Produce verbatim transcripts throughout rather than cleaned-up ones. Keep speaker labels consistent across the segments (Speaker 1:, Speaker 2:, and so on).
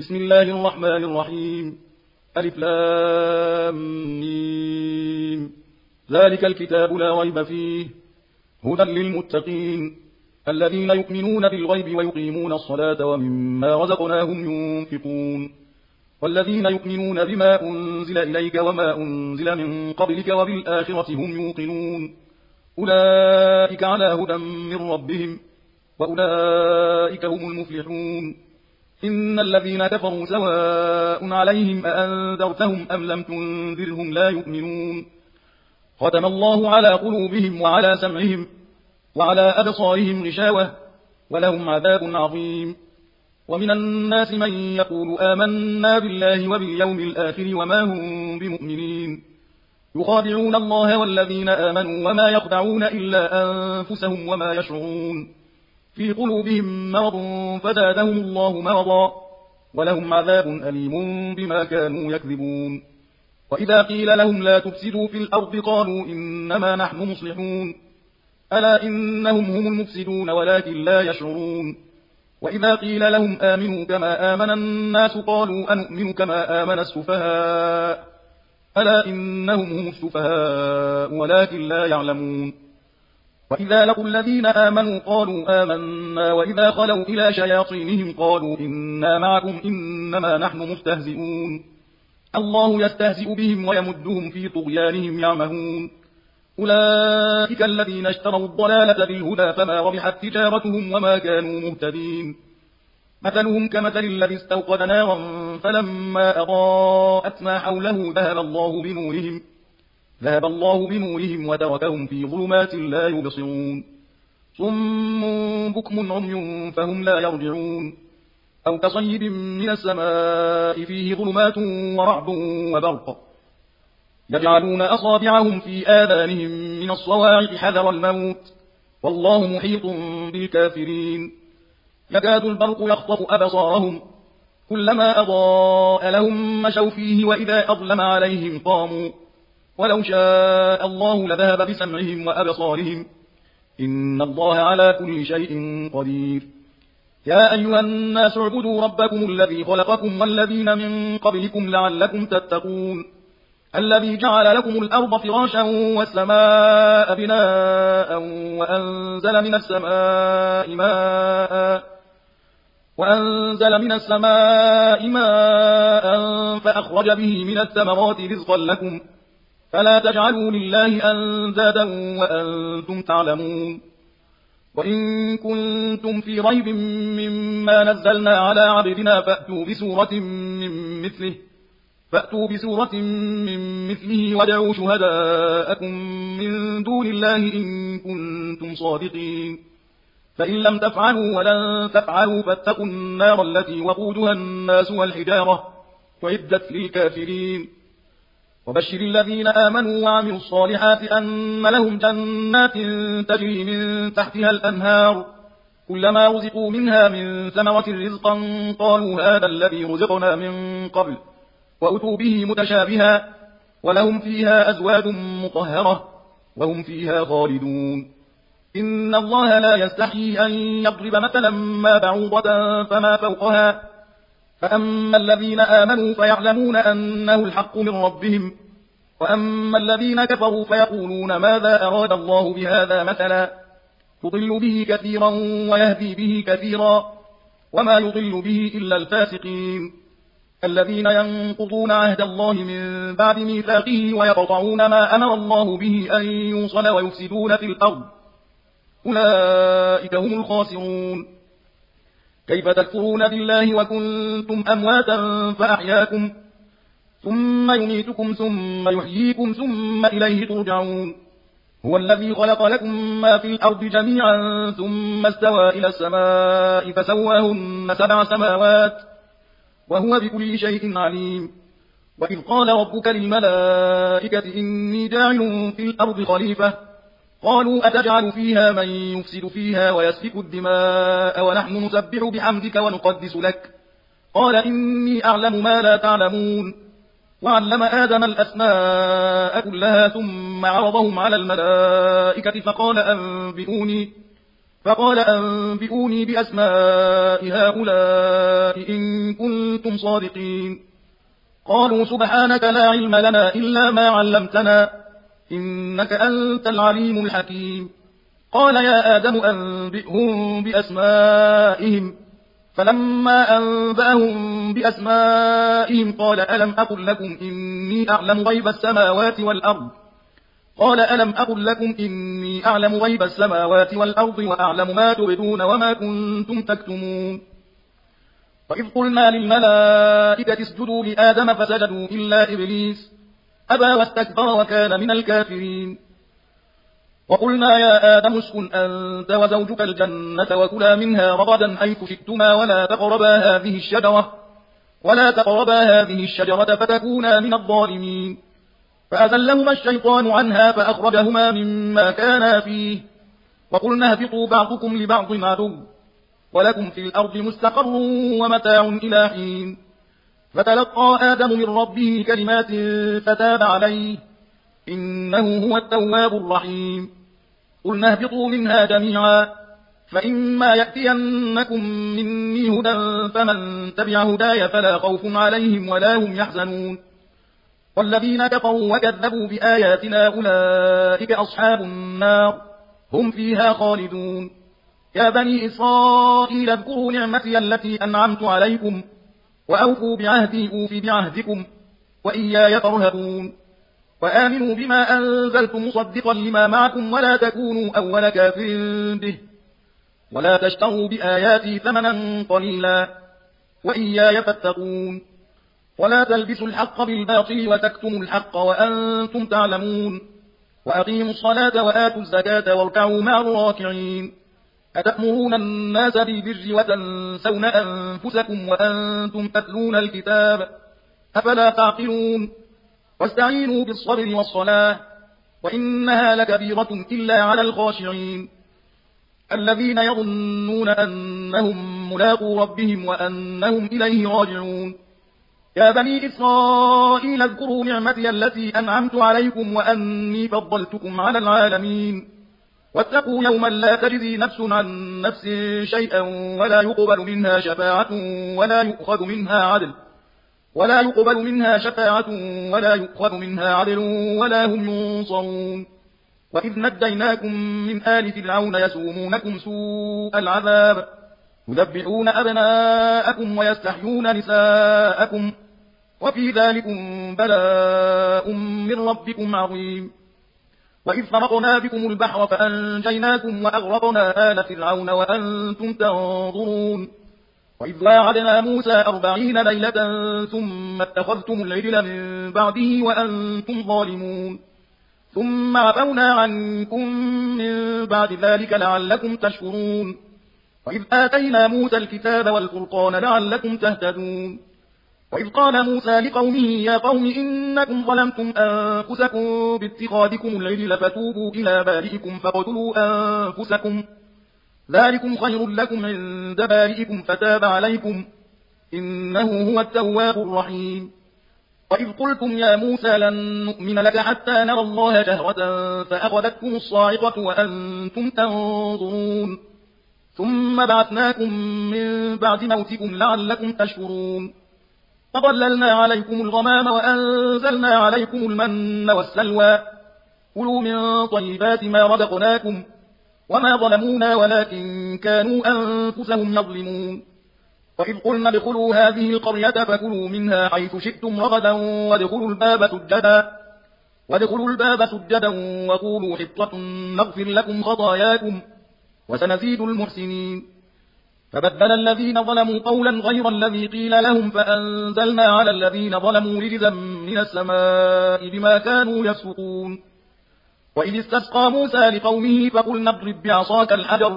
Speaker 1: بسم الله الرحمن الرحيم. ألف لام ميم. ذلك الكتاب لا ريب فيه هدى للمتقين الذين يؤمنون بالغيب ويقيمون الصلاة ومما رزقناهم ينفقون والذين يؤمنون بما أنزل إليك وما أنزل من قبلك وبالآخرة هم يوقنون أولئك على هدى من ربهم وأولئك هم المفلحون. إن الذين كفروا سواء عليهم أأنذرتهم أم لم تنذرهم لا يؤمنون. ختم الله على قلوبهم وعلى سمعهم وعلى أبصارهم غشاوة ولهم عذاب عظيم. ومن الناس من يقول آمنا بالله وباليوم الآخر وما هم بمؤمنين يخادعون الله والذين آمنوا وما يخدعون إلا أنفسهم وما يشعرون في قلوبهم مرض فزادهم الله مرضا ولهم عذاب أليم بما كانوا يكذبون. وإذا قيل لهم لا تفسدوا في الأرض قالوا إنما نحن مصلحون ألا إنهم هم المفسدون ولكن لا يشعرون. وإذا قيل لهم آمنوا كما آمن الناس قالوا أنؤمن كما آمن السفهاء ألا إنهم هم السفهاء ولكن لا يعلمون. وإذا لقوا الذين آمنوا قالوا آمنا وإذا خلوا إلى شياطينهم قالوا إنا معكم إنما نحن مستهزئون الله يستهزئ بهم ويمدهم في طغيانهم يعمهون. أولئك الذين اشتروا الضلالة بالهدى فما ربحت تجارتهم وما كانوا مهتدين. مثلهم كمثل الذي استوقد نارا فلما أضاءت ما حوله ذهب الله بنورهم ذهب الله بنورهم وتركهم في ظلمات لا يبصرون صم بكم عمي فهم لا يرجعون. أو كصيب من السماء فيه ظلمات ورعد وبرق يجعلون أصابعهم في آذانهم من الصواعق حذر الموت والله محيط بالكافرين. يكاد البرق يخطف أبصارهم كلما أضاء لهم مشوا فيه وإذا أظلم عليهم قاموا ولو شاء الله لذهب بسمعهم وأبصارهم إن الله على كل شيء قدير. يا أيها الناس اعبدوا ربكم الذي خلقكم والذين من قبلكم لعلكم تتقون الذي جعل لكم الأرض فراشا والسماء بناء وأنزل من السماء ماء وأنزل من السماء ماء فأخرج به من الثمرات رزقا لكم فلا تجعلوا لله أندادا وأنتم تعلمون. وإن كنتم في ريب مما نزلنا على عبدنا فأتوا بسورة من مثله فأتوا بسورة من مثله وادعوا شهداءكم من دون الله إن كنتم صادقين فإن لم تفعلوا ولن تفعلوا فاتقوا النار التي وقودها الناس والحجارة أعدت للكافرين. وبشر الذين آمنوا وعملوا الصالحات أن لهم جنات تجري من تحتها الأنهار كلما رزقوا منها من ثمرة رزقا قالوا هذا الذي رزقنا من قبل وأتوا به متشابها ولهم فيها أزواج مطهرة وهم فيها خالدون. إن الله لا يستحيي أن يضرب مثلا ما بعوضة فما فوقها فأما الذين آمنوا فيعلمون أنه الحق من ربهم وأما الذين كفروا فيقولون ماذا أراد الله بهذا مثلا يضل به كثيرا ويهدي به كثيرا وما يضل به إلا الفاسقين الذين ينقضون عهد الله من بعد ميثاقه ويقطعون ما أمر الله به أن يوصل ويفسدون في الأرض أولئك هم الخاسرون. كيف تكفرون بالله وكنتم أمواتا فأحياكم ثم يميتكم ثم يحييكم ثم إليه ترجعون. هو الذي خلق لكم ما في الأرض جميعا ثم استوى إلى السماء فسواهن سبع سماوات وهو بكل شيء عليم. وإذ قال ربك للملائكة إني جاعل في الأرض خليفة قالوا أتجعل فيها من يفسد فيها ويسفك الدماء ونحن نسبح بحمدك ونقدس لك قال إني أعلم ما لا تعلمون. وعلم آدم الأسماء كلها ثم عرضهم على الملائكة فقال أنبئوني, فقال أنبئوني بأسماء هؤلاء إن كنتم صادقين. قالوا سبحانك لا علم لنا إلا ما علمتنا إنك أنت العليم الحكيم. قال يا آدم أنبئهم بأسمائهم. فلما أنبأهم بأسمائهم قال ألم أقل لكم إني أعلم غيب السماوات والأرض قال ألم أقل لكم إني أعلم غيب السماوات والأرض وأعلم ما تبدون وما كنتم تكتمون. وإذ قلنا للملائكة اسجدوا لآدم فسجدوا إلا إبليس أبى واستكبر وكان من الكافرين. وقلنا يا آدم اسكن أنت وزوجك الجنة وكلا منها رغدا حيث شئتما ولا تقربا هذه الشجرة ولا تقربا هذه الشجرة فتكونا من الظالمين. فأزلهما الشيطان عنها فأخرجهما مما كانا فيه وقلنا اهبطوا بعضكم لبعض عدو ولكم في الأرض مستقر ومتاع إلى حين. فتلقى آدم من ربه كلمات فتاب عليه إنه هو التواب الرحيم. قلنا اهبطوا منها جميعا فإما يأتينكم مني هدى فمن تبع هداي فلا خوف عليهم ولا هم يحزنون. والذين كفروا وكذبوا بآياتنا أولئك أصحاب النار هم فيها خالدون. يا بني إسرائيل اذكروا نعمتي التي أنعمت عليكم وأوفوا بعهدي أوف بعهدكم وإياي فارهبون. وآمنوا بما أنزلت مصدقا لما معكم ولا تكونوا أول كافر به ولا تشتروا بآياتي ثمنا قليلا وإياي فاتقون. ولا تلبسوا الحق بالباطل وتكتموا الحق وأنتم تعلمون. وأقيموا الصلاة وآتوا الزكاة واركعوا مع الراكعين. أتأمرون الناس بالبر وتنسون أنفسكم وأنتم تتلون الكتاب أفلا تعقلون. واستعينوا بالصبر والصلاة وإنها لكبيرة إلا على الخاشعين الذين يظنون أنهم ملاقو ربهم وأنهم إليه راجعون. يا بني إسرائيل اذكروا نعمتي التي أنعمت عليكم وأني فضلتكم على العالمين. واتقوا يوما لا تجزي نفس عن نفس شيئا ولا يقبل منها شفاعة ولا يؤخذ منها عدل ولا يقبل منها شفاعة ولا يؤخذ منها عدل ولا هم ينصرون. وإذ نجيناكم من آل فرعون يسومونكم سوء العذاب يذبحون أبناءكم ويستحيون نساءكم وفي ذلكم بلاء من ربكم عظيم. وإذ فرقنا بكم البحر فأنجيناكم وأغرقنا آل فرعون وأنتم تنظرون. وإذ واعدنا موسى أربعين ليلة ثم اتخذتم العجل من بعده وأنتم ظالمون ثم عفونا عنكم من بعد ذلك لعلكم تشكرون. وإذ آتينا موسى الكتاب والفرقان لعلكم تهتدون. وإذ قال موسى لقومه يا قوم إنكم ظلمتم أنفسكم باتخاذكم العجل فتوبوا إلى بارئكم فاقتلوا أنفسكم ذلكم خير لكم عند بارئكم فتاب عليكم إنه هو التواب الرحيم. وإذ قلتم يا موسى لن نؤمن لك حتى نرى الله جهرة فأخذتكم الصاعقة وأنتم تنظرون ثم بعثناكم من بعد موتكم لعلكم تشكرون. فظللنا عليكم الغمام وأنزلنا عليكم المن والسلوى كلوا من طيبات ما رزقناكم وما ظلمونا ولكن كانوا أنفسهم يظلمون. وإذ قلنا ادخلوا هذه القرية فكلوا منها حيث شئتم رغدا وادخلوا الباب سجدا وادخلوا الباب سجدا وقولوا حطة نغفر لكم خطاياكم وسنزيد المحسنين. فبدل الذين ظلموا قولا غير الذي قيل لهم فأنزلنا على الذين ظلموا رجزا من السماء بما كانوا يفسقون. وإذ استسقى موسى لقومه فقلنا اضرب بعصاك الحجر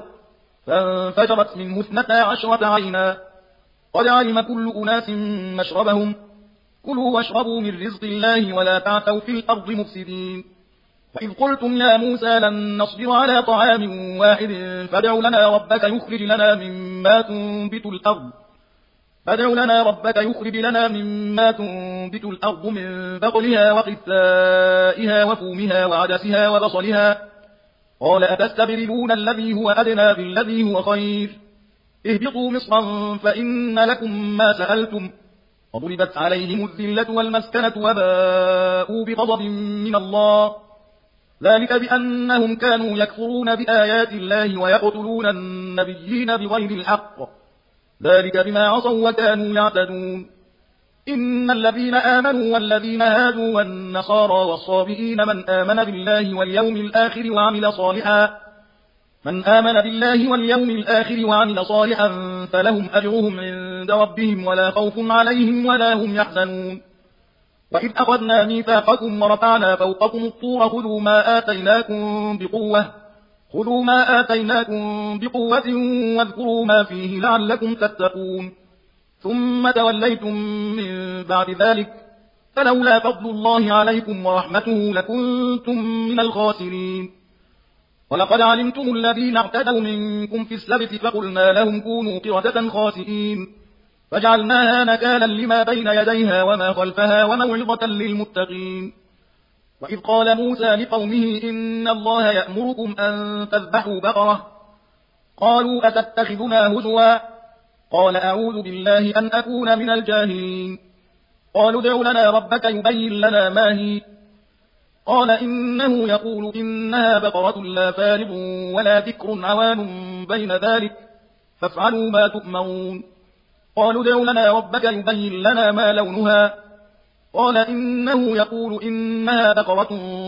Speaker 1: فانفجرت منه اثنتا عشرة عينا قد علم كل أناس مشربهم كلوا واشربوا من رزق الله ولا تعثوا في الأرض مفسدين. وإذ قلتم يا موسى لن نصبر على طعام واحد فادع لنا ربك يخرج لنا مما تنبت الأرض فادع لنا ربك يخرج لنا مما تنبت الأرض من بقلها وقثائها وفومها وعدسها وبصلها قال أتستبدلون الذي هو أدنى بالذي هو خير اهبطوا مصرا فإن لكم ما سألتم وضربت عليهم الذلة والمسكنة وباءوا بغضب من الله ذلك بأنهم كانوا يكفرون بآيات الله ويقتلون النبيين بغير الحق ذلك بما عصوا وكانوا يعتدون إن الذين آمنوا والذين هادوا والنصارى والصابئين من آمن بالله واليوم الآخر وعمل صالحا من آمن بالله واليوم الآخر وعمل صالحا فلهم أجرهم عند ربهم ولا خوف عليهم ولا هم يحزنون وإذ أخذنا ميثاقكم ورفعنا فوقكم الطور خذوا ما آتيناكم بقوة خذوا ما آتيناكم بقوة واذكروا ما فيه لعلكم تتقون ثم توليتم من بعد ذلك فلولا فضل الله عليكم ورحمته لكنتم من الخاسرين ولقد علمتم الذين اعتدوا منكم في السبت فقلنا لهم كونوا قردة خاسئين فجعلناها نكالا لما بين يديها وما خلفها وموعظة للمتقين وإذ قال موسى لقومه إن الله يأمركم أن تذبحوا بقرة قالوا أتتخذنا هزوا قال أعوذ بالله أن أكون من الجاهلين قالوا ادع لنا ربك يبين لنا ما هي قال إنه يقول إنها بقرة لا فارض ولا بكر عوان بين ذلك فافعلوا ما تؤمرون قالوا ادع لنا ربك يبين لنا ما لونها قال إنه يقول إنها بقرة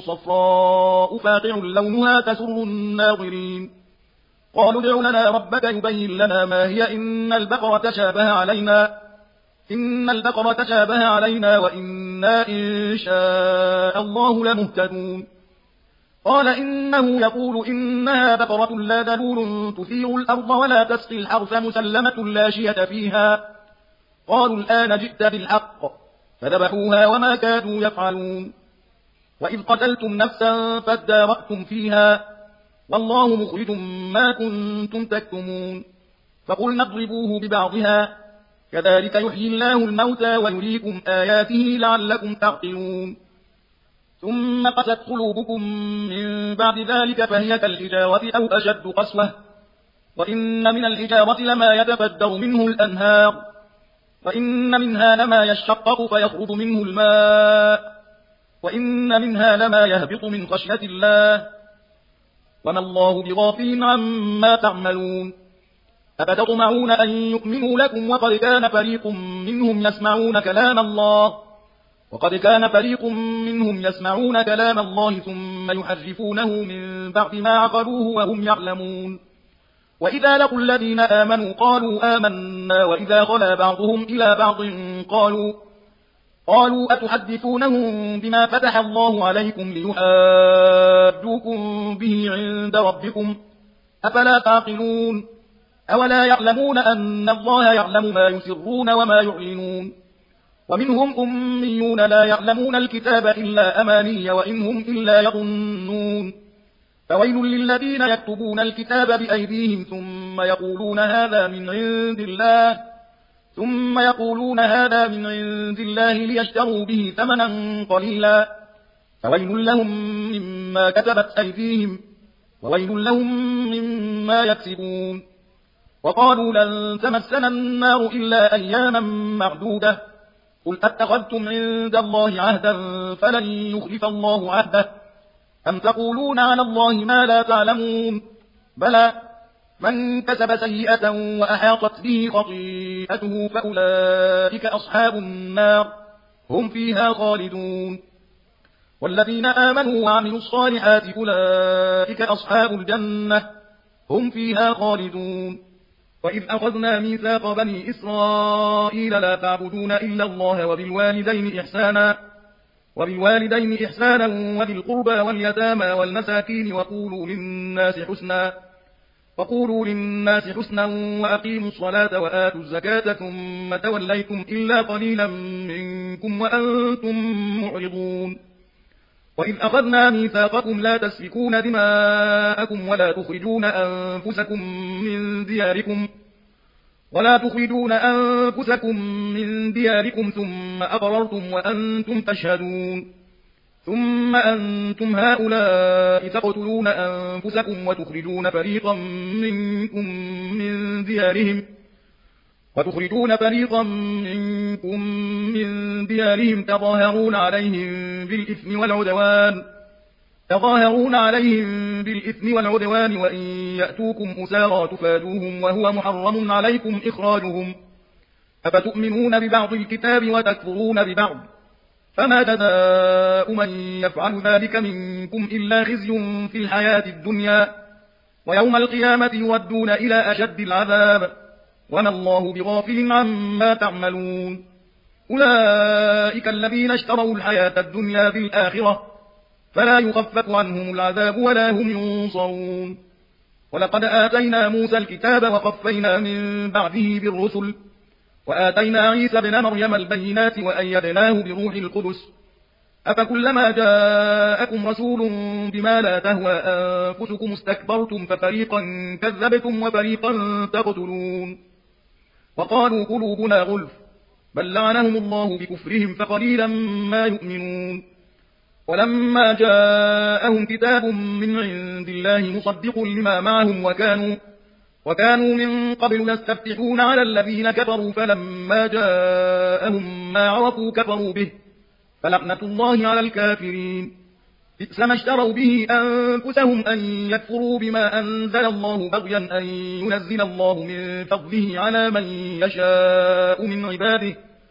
Speaker 1: صفراء فاقع لونها تسر الناظرين قالوا ادع لنا ربك يبين لنا ما هي إن البقرة تشابه علينا إن البقرة تشابه علينا وإنا إن شاء الله لمهتدون قال إنه يقول إنها بقرة لا ذلول تثير الأرض ولا تسقي الحرث مسلمة لا شية فيها قالوا الآن جئت بالحق فذبحوها وما كادوا يفعلون وإذ قتلتم نفسا فادارأتم فيها والله مخرج ما كنتم تكتمون فقلنا اضربوه ببعضها كذلك يحيي الله الموتى ويريكم آياته لعلكم تعقلون ثم قست قلوبكم من بعد ذلك فهي كالحجارة أو أشد قسوة وإن من الحجارة لما يتفجر منه الأنهار وإن منها لما يشقق فيخرج منه الماء وإن منها لما يهبط من خشية الله وما الله بغافل عما تعملون أفتطمعون أن يؤمنوا لكم وقد كان فريق منهم يسمعون كلام الله وقد كان فريق منهم يسمعون كلام الله ثم يحرفونه من بعد ما عقلوه وهم يعلمون وإذا لقوا الذين آمنوا قالوا آمنا وإذا خلا بعضهم إلى بعض قالوا قالوا أتحدثونهم بما فتح الله عليكم ليحاجوكم به عند ربكم أفلا تعقلون أولا يعلمون أن الله يعلم ما يسرون وما يعلنون ومنهم أميون لا يعلمون الكتاب إلا أماني وإنهم إلا يظنون فويل للذين يكتبون الكتاب بأيديهم ثم يقولون هذا من عند الله ثم يقولون هذا من عند الله ليشتروا به ثمنا قليلا فويل لهم مما كتبت أيديهم وويل لهم مما يكسبون وقالوا لن تمسنا النار إلا أياما معدودة قل أتخذتم عند الله عهدا فلن يخلف الله عهده أم تقولون على الله ما لا تعلمون بلى من كسب سيئة وأحاطت به خطيئته فأولئك أصحاب النار هم فيها خالدون والذين آمنوا وعملوا الصالحات أولئك أصحاب الجنة هم فيها خالدون وإذ أخذنا ميثاق بني إسرائيل لا تعبدون إلا الله وبالوالدين إحسانا وبالوالدين إحسانا وذي القربى واليتامى والمساكين وقولوا للناس حسنا وقولوا للناس حسنا وأقيموا الصلاة وآتوا الزكاة ثم توليتم إلا قليلا منكم وأنتم معرضون وإذ أخذنا ميثاقكم لا تسفكون دماءكم ولا تخرجون أنفسكم من دياركم ولا تخرجون أنفسكم من دياركم ثم أقررتم وأنتم تشهدون ثم أنتم هؤلاء تقتلون أنفسكم وتخرجون فريقا منكم من ديارهم وتخرجون فريقا منكم من ديارهم تظاهرون عليهم بالإثم والعدوان تظاهرون عليهم بالإثم والعدوان وإن يأتوكم أسارى تفادوهم وهو محرم عليكم إخراجهم أفتؤمنون ببعض الكتاب وتكفرون ببعض فما جزاء من يفعل ذلك منكم إلا خزي في الحياة الدنيا ويوم القيامة يردون إلى أشد العذاب وما الله بغافل عما تعملون أولئك الذين اشتروا الحياة الدنيا بالآخرة فلا يخفف عنهم العذاب ولا هم ينصرون ولقد آتينا موسى الكتاب وقفينا من بعده بالرسل وآتينا عيسى ابن مريم البينات وأيدناه بروح القدس أفكلما جاءكم رسول بما لا تهوى أنفسكم استكبرتم ففريقا كذبتم وفريقا تقتلون وقالوا قلوبنا غلف بل لعنهم الله بكفرهم فقليلا ما يؤمنون ولما جاءهم كتاب من عند الله مصدق لما معهم وكانوا وكانوا من قبل يستفتحون على الذين كفروا فلما جاءهم ما عرفوا كفروا به فلعنة الله على الكافرين بئس ما اشتروا به أنفسهم أن يكفروا بما أنزل الله بغيا أن ينزل الله من فضله على من يشاء من عباده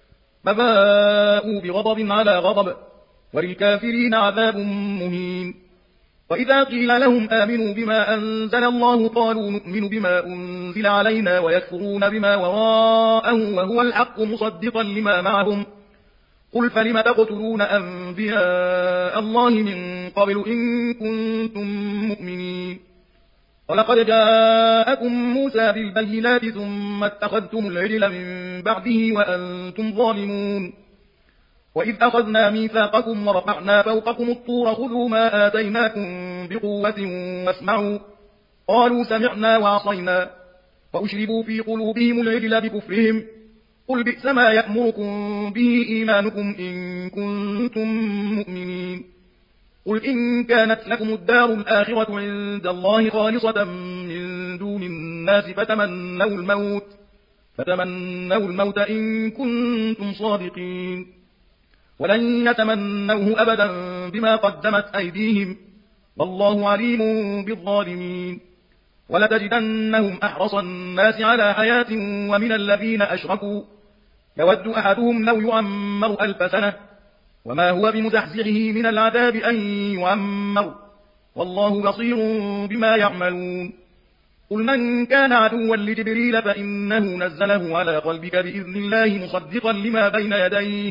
Speaker 1: فباءوا بغضب على غضب وللكافرين عذاب مهين وإذا قيل لهم آمنوا بما أنزل الله قالوا نؤمن بما أنزل علينا ويكفرون بما وراءه وهو الحق مصدقا لما معهم قل فلم تقتلون أنبياء الله من قبل إن كنتم مؤمنين ولقد جاءكم موسى بالبينات ثم اتخذتم العجل من بعده وأنتم ظالمون وإذ أخذنا ميثاقكم ورفعنا فوقكم الطور خذوا ما آتيناكم بقوة واسمعوا قالوا سمعنا وعصينا وأشربوا في قلوبهم العجل بكفرهم قل بئس ما يأمركم به إيمانكم إن كنتم مؤمنين قل إن كانت لكم الدار الآخرة عند الله خالصة من دون الناس فتمنوا الموت فتمنوا الموت إن كنتم صادقين ولن يتمنوه أبدا بما قدمت أيديهم والله عليم بالظالمين ولتجدنهم أحرص الناس على حياة ومن الذين أشركوا يود أحدهم لو يعمر ألف سنة وما هو بمزحزحه من العذاب أن يعمر والله بصير بما يعملون قل من كان عدوا لجبريل فإنه نزله على قلبك بإذن الله مصدقا لما بين يديه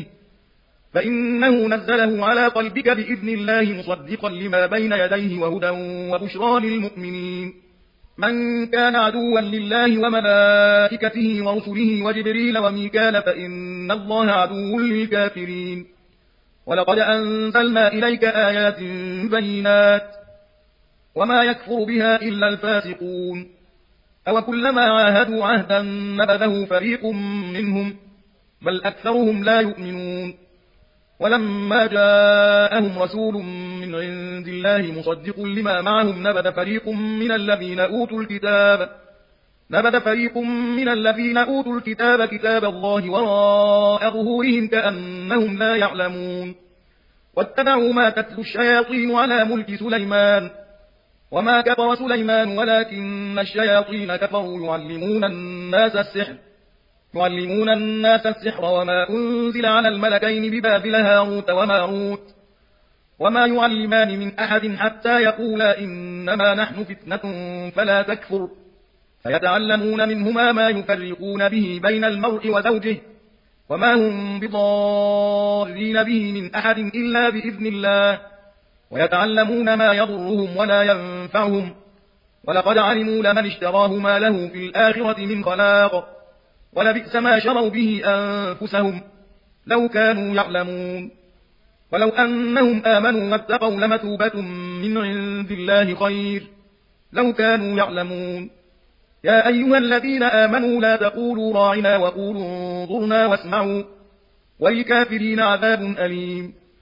Speaker 1: فإنه نزله على قلبك بإذن الله مصدقا لما بين يديه وهدى وبشرى للمؤمنين من كان عدوا لله وملائكته ورسله وجبريل وميكال فإن الله عدو للكافرين ولقد أنزلنا إليك آيات بينات وما يكفر بها إلا الفاسقون أو كلما عاهدوا عهدا نبذه فريق منهم بل أكثرهم لا يؤمنون ولما جاءهم رسول من عند الله مصدق لما معهم نبذ فريق من الذين أوتوا الكتاب نبذ فريق من الذين أوتوا الكتاب كتاب الله وراء ظهورهم كأنهم لا يعلمون واتبعوا ما تتلو الشياطين على ملك سليمان وما كفر سليمان ولكن الشياطين كفروا يعلمون الناس السحر يعلمون الناس السحر وما أنزل على الملكين ببابل هاروت وماروت وما يعلمان من أحد حتى يقولا إنما نحن فتنة فلا تكفر فيتعلمون منهما ما يفرقون به بين المرء وزوجه وما هم بضارين به من أحد إلا بإذن الله ويتعلمون ما يضرهم ولا ينفعهم ولقد علموا لمن اشتراه ما له في الآخرة من خلاق ولبئس ما شروا به أنفسهم لو كانوا يعلمون ولو أنهم آمنوا واتقوا لمثوبة من عند الله خير لو كانوا يعلمون يا أيها الذين آمنوا لا تقولوا راعنا وقولوا انظرنا واسمعوا وللكافرين عذاب أليم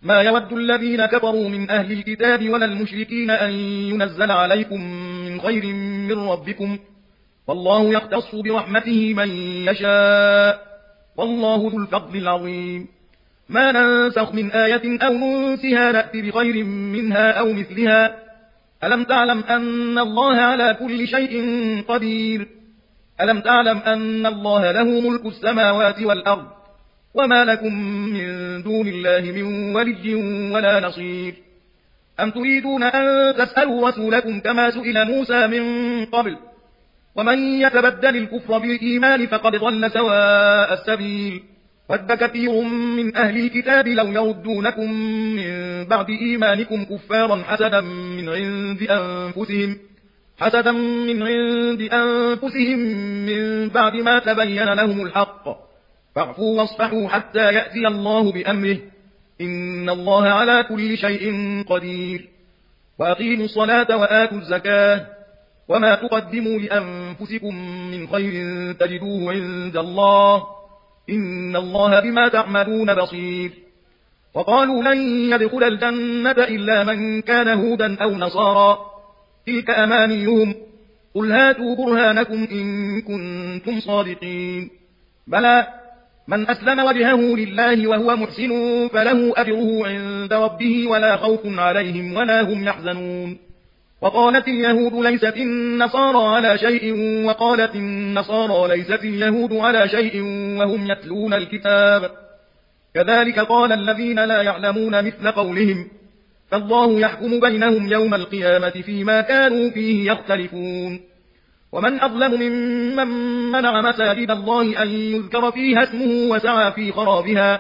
Speaker 1: ما يود الذين كفروا من أهل الكتاب ولا المشركين أن ينزل عليكم من خير من ربكم، والله يختص برحمته من يشاء، والله ذو الفضل العظيم. ما ننسخ من آية أو ننسها نأتي بخير منها أو مثلها، ألم تعلم أن الله على كل شيء قدير؟ ألم تعلم أن الله له ملك السماوات والأرض، وما لكم من دون الله من ولي ولا نصير؟ أم تريدون أن تسألوا رسولكم كما سئل موسى من قبل؟ ومن يتبدل الكفر بالإيمان فقد ضل سواء السبيل. ود كثير من أهل الكتاب لو يردونكم من بعد إيمانكم كفارا حسدا من عند أنفسهم حسدا من عند أنفسهم من بعد ما تبين لهم الحق، فاعفوا واصفحوا حتى يأتي الله بأمره، إن الله على كل شيء قدير. وأقيموا الصلاة وآتوا الزكاة، وما تقدموا لأنفسكم من خير تجدوه عند الله، إن الله بما تعملون بصير. وقالوا لن يدخل الجنة إلا من كان هودا أو نصارى، تلك أمانيهم، قل هاتوا برهانكم إن كنتم صادقين. بلى، من أسلم وجهه لله وهو محسن فله أجره عند ربه ولا خوف عليهم ولا هم يحزنون. وقالت اليهود ليست النصارى على شيء، وقالت النصارى ليست اليهود على شيء وهم يتلون الكتاب، كذلك قال الذين لا يعلمون مثل قولهم، فالله يحكم بينهم يوم القيامة فيما كانوا فيه يختلفون. ومن أظلم ممن منع مساجد الله أن يذكر فيها اسمه وسعى في خرابها،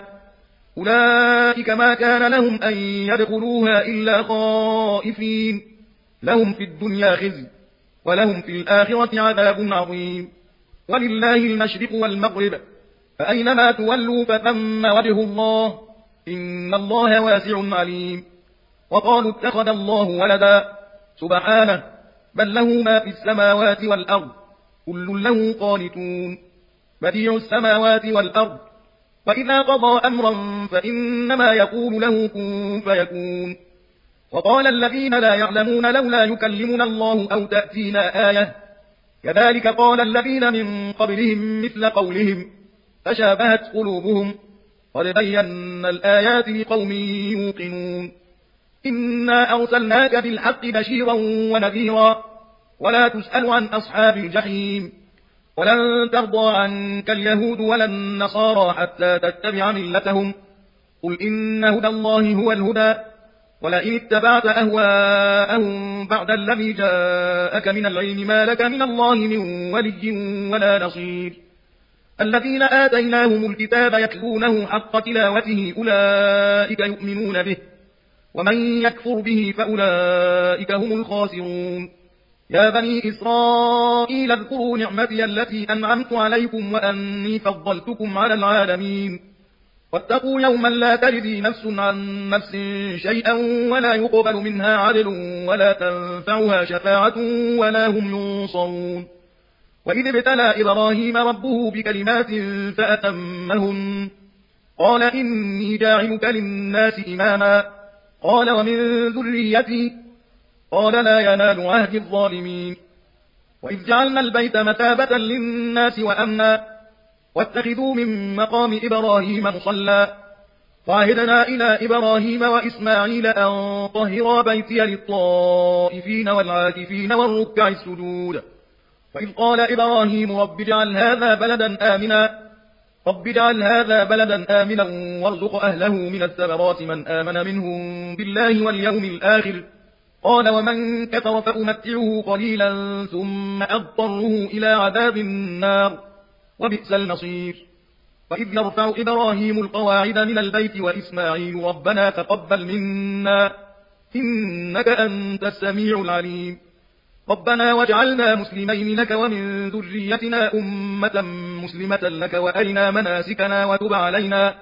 Speaker 1: أولئك ما كان لهم أن يدخلوها إلا خائفين، لهم في الدنيا خزي ولهم في الآخرة عذاب عظيم. ولله المشرق والمغرب، فأينما تولوا فثم وجه الله، إن الله واسع عليم. وقالوا اتخذ الله ولدا، سبحانه، بل له ما في السماوات والأرض، كل له قانتون. بديع السماوات والأرض، وإذا قضى أمرا فإنما يقول له كن فيكون. وقال الذين لا يعلمون لولا يكلمنا الله أو تأتينا آية، كذلك قال الذين من قبلهم مثل قولهم، فشابهت قلوبهم، قد بينا الآيات لقوم يوقنون. إنا أرسلناك بالحق بشيرا ونذيرا، ولا تسأل عن أصحاب الجحيم. ولن ترضى عنك اليهود ولا النصارى حتى تتبع ملتهم، قل إن هدى الله هو الهدى، ولئن اتبعت أهواءهم بعد الذي جاءك من العلم ما لك من الله من ولي ولا نصير. الذين آتيناهم الكتاب يتلونه حق تلاوته أولئك يؤمنون به، ومن يكفر به فأولئك هم الخاسرون. يا بني إسرائيل اذكروا نعمتي التي أنعمت عليكم وأني فضلتكم على العالمين. واتقوا يوما لا تجزي نفس عن نفس شيئا ولا يقبل منها عدل ولا تنفعها شفاعة ولا هم ينصرون. وإذ ابتلى إبراهيم ربه بكلمات فأتمهن، قال إني جاعلك للناس إماما، قال ومن ذريتي، قال لا ينال عهد الظالمين. وإذ جعلنا البيت مثابة للناس وأمنا، واتخذوا من مقام إبراهيم مصلى، وعهدنا إلى إبراهيم وإسماعيل أن طهرا بيتي للطائفين والعاكفين والركع السجود. وإذ قال إبراهيم رب اجعل هذا بلدا آمنا رب اجعل هذا بلدا آمنا وارزق أهله من الثمرات من آمن منهم بالله واليوم الآخر، قال ومن كفر فأمتعه قليلا ثم أضطره إلى عذاب النار وبئس المصير. وإذ يرفع إبراهيم القواعد من البيت وإسماعيل ربنا تقبل منا إنك أنت السميع العليم. ربنا واجعلنا مسلمين لك ومن ذريتنا أمة مسلمة لك وأرنا مناسكنا وتب علينا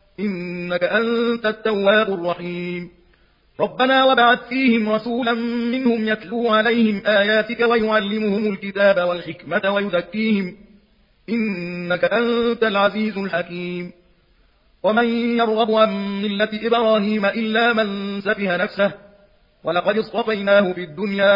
Speaker 1: إنك أنت التواب الرحيم. ربنا وابعث فيهم رسولا منهم يتلو عليهم آياتك ويعلمهم الكتاب والحكمة ويزكيهم إنك أنت العزيز الحكيم. ومن يرغب عن ملة إبراهيم إلا من سفه نفسه ولقد اصطفيناه في الدنيا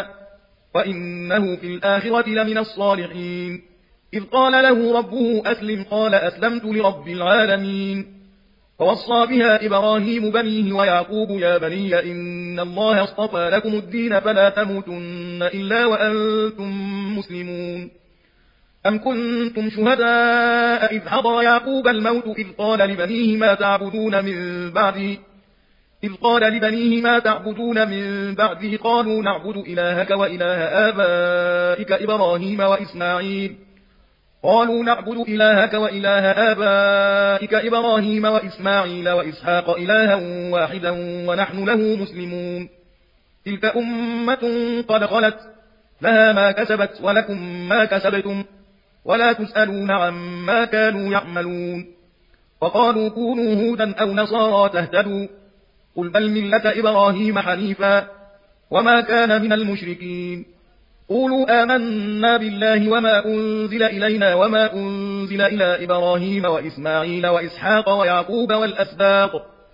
Speaker 1: وإنه في الآخرة لمن الصالحين إذ قال له ربه أسلم قال أسلمت لرب العالمين فوصى بها إبراهيم بنيه ويعقوب يا بني إن الله اصطفى لكم الدين فلا تموتن إلا وأنتم مسلمون أم كنتم شهداء إذ حضر يعقوب الموت إذ قال لبنيه ما تعبدون من بعدي إذ قال لبنيه ما تعبدون من بعدي قالوا نعبد إلهك وإله آبائك إبراهيم وإسماعيل قالوا نعبد إلهك وإله آبائك إبراهيم وإسماعيل وإسحاق إلها واحدا ونحن له مسلمون تلك أمة قد خلت لها ما كسبت ولكم ما كسبتم ولا تسألون عما كانوا يعملون وقالوا كونوا هودا أو نصارى تهتدوا قل بل ملة إبراهيم حنيفا وما كان من المشركين قولوا آمنا بالله وما أنزل إلينا وما أنزل إلى إبراهيم وإسماعيل وإسحاق ويعقوب والأسباط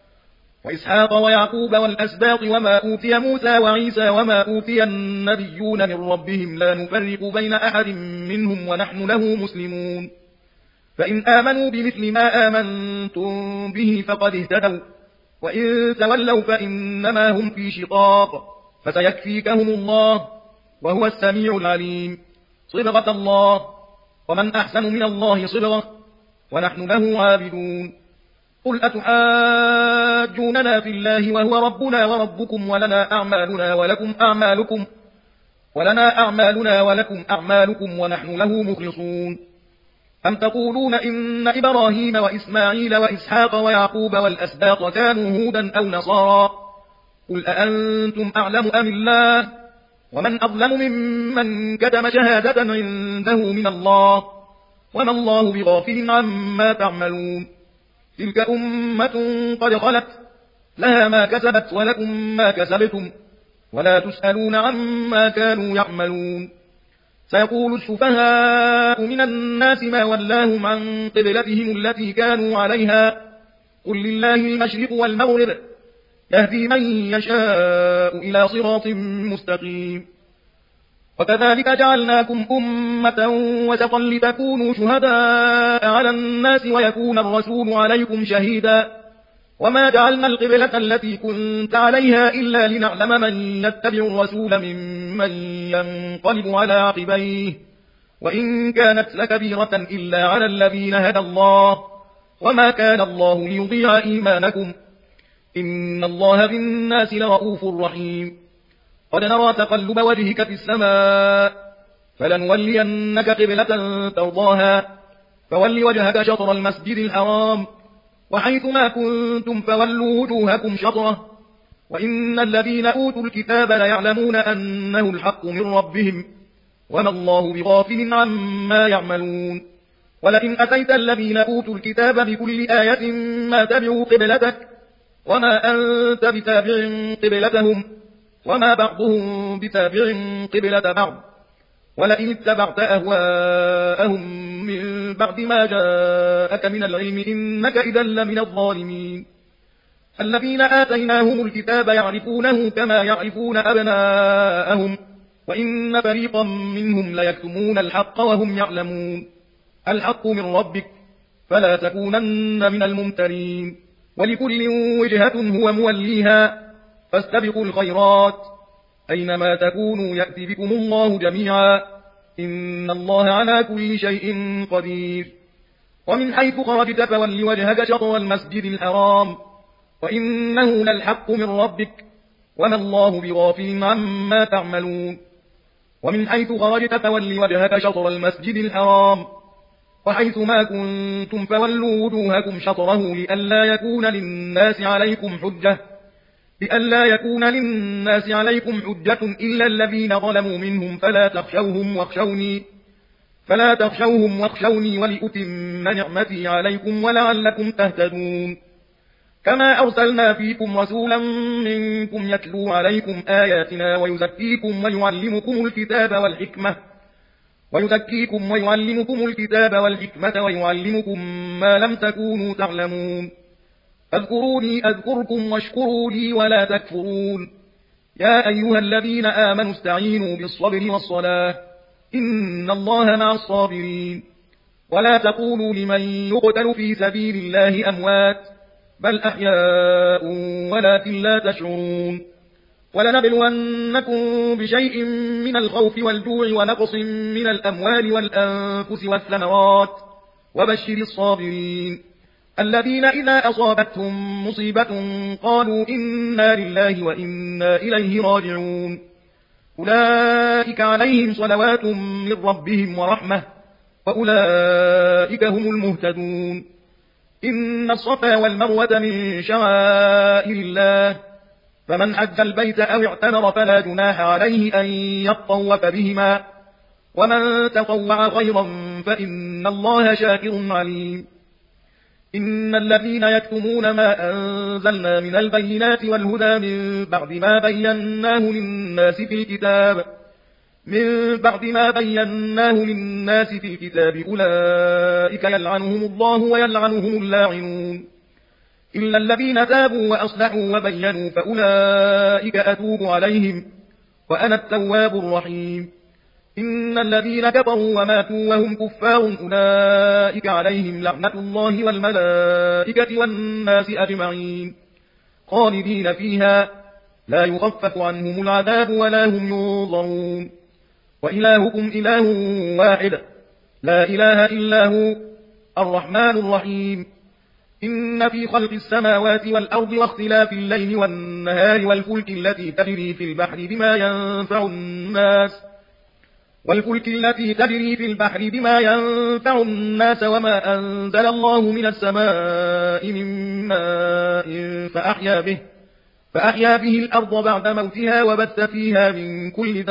Speaker 1: وإسحاق ويعقوب والأسباط وما أوتي موسى وعيسى وما أوتي النبيون من ربهم لا نفرق بين أحد منهم ونحن له مسلمون فإن آمنوا بمثل ما آمنتم به فقد اهتدوا وإن تولوا فإنما هم في شقاق فسيكفيكهم الله وهو السميع العليم صبغة الله ومن أحسن من الله صبغة ونحن له عابدون قل أتحاجوننا في الله وهو ربنا وربكم ولنا أعمالنا ولكم أعمالكم ولنا أعمالنا ولكم أعمالكم ونحن له مخلصون أم تقولون إن إبراهيم وإسماعيل وإسحاق ويعقوب والأسباط كانوا هودا أو نصارى قل أأنتم أعلم أم الله ومن أظلم ممن كتم شهادة عنده من الله وما الله بغافل عما تعملون تلك أمة قد خلت لها ما كسبت ولكم ما كسبتم ولا تسألون عما كانوا يعملون سيقول السفهاء من الناس ما ولاهم عن قبلتهم التي كانوا عليها قل لله المشرق والمغرب يهدي من يشاء إلى صراط مستقيم وكذلك جعلناكم أمة وسطا لتكونوا شهداء على الناس ويكون الرسول عليكم شهيدا وما جعلنا القبلة التي كنت عليها إلا لنعلم من يتبع الرسول ممن ينقلب على عقبيه وإن كانت لكبيرة إلا على الذين هدى الله وما كان الله ليضيع إيمانكم إن الله بالناس لرؤوف رحيم قد نرى تقلب وجهك في السماء فلنولينك قبلة ترضاها فول وجهك شطر المسجد الحرام وحيث ما كنتم فولوا وجوهكم شطره وإن الذين أوتوا الكتاب ليعلمون أنه الحق من ربهم وما الله بغافل عما يعملون ولئن أتيت الذين أوتوا الكتاب بكل آية ما تبعوا قبلتك وما أنت بتابع قبلتهم وما بعضهم بتابع قبلة بعض ولئن اتبعت أهواءهم من بعد ما جاءك من العلم إنك إذا لمن الظالمين الذين آتيناهم الكتاب يعرفونه كما يعرفون أبناءهم وإن فريقا منهم ليكتمون الحق وهم يعلمون الحق من ربك فلا تكونن من الممترين ولكل وجهة هو موليها فاستبقوا الخيرات أينما تكونوا يأتي بكم الله جميعا إن الله على كل شيء قدير ومن حيث خرجت فول وجهك شطر المسجد الحرام وإنه للحق من ربك وما الله بغافل عما تعملون ومن حيث خرجت فول وجهك شطر المسجد الحرام وحيث ما كنتم فولوا وجوهكم شطره لئلا يكون للناس عليكم حجة لئلا يكون للناس عليكم حجة إلا الذين ظلموا منهم فلا تخشوهم واخشوني فلا تخشوهم واخشوني ولأتم نعمتي عليكم ولعلكم تهتدون كما أرسلنا فيكم رسولا منكم يتلو عليكم آياتنا ويزكيكم ويعلمكم الكتاب والحكمة ويزكيكم ويعلمكم الكتاب والحكمة ويعلمكم ما لم تكونوا تعلمون فاذكروني أذكركم واشكروا لي ولا تكفرون. يا أيها الذين آمنوا استعينوا بالصبر والصلاة إن الله مع الصابرين. ولا تقولوا لمن يقتل في سبيل الله أموات بل أحياء ولكن لا تشعرون. ولنبلونكم بشيء من الخوف والجوع ونقص من الأموال والأنفس والثمرات وبشر الصابرين الذين إذا أصابتهم مصيبة قالوا إنا لله وإنا إليه راجعون. أولئك عليهم صلوات من ربهم ورحمة وأولئك هم المهتدون. إن الصفا والمروة من شعائر الله فمن حج البيت أو اعتمر فلا جناح عليه أن يطوف بهما ومن تطوع خيرا فإن الله شاكر عليم. إن الذين يكتمون ما أنزلنا من البينات والهدى من بعد ما بيناه للناس في الكتاب من بعد ما بيناه للناس في الكتاب أولئك يلعنهم الله ويلعنهم اللاعنون إلا الذين تابوا وأصلحوا وبينوا فأولئك أتوب عليهم وأنا التواب الرحيم. إن الذين كفروا وماتوا وهم كفار أولئك عليهم لعنة الله والملائكة والناس أجمعين خالدين فيها لا يخفف عنهم العذاب ولا هم ينظرون. وإلهكم إله واحد لا إله إلا هو الرحمن الرحيم. إن في خلق السماوات والأرض واختلاف الليل والنهار والفلك التي تجري في البحر بما ينفع الناس والفلك التي تجري في البحر بما ينفع الناس وما أنزل الله من السماء من ماء فأحيا به فأحيا به الأرض بعد موتها وبث فيها من كل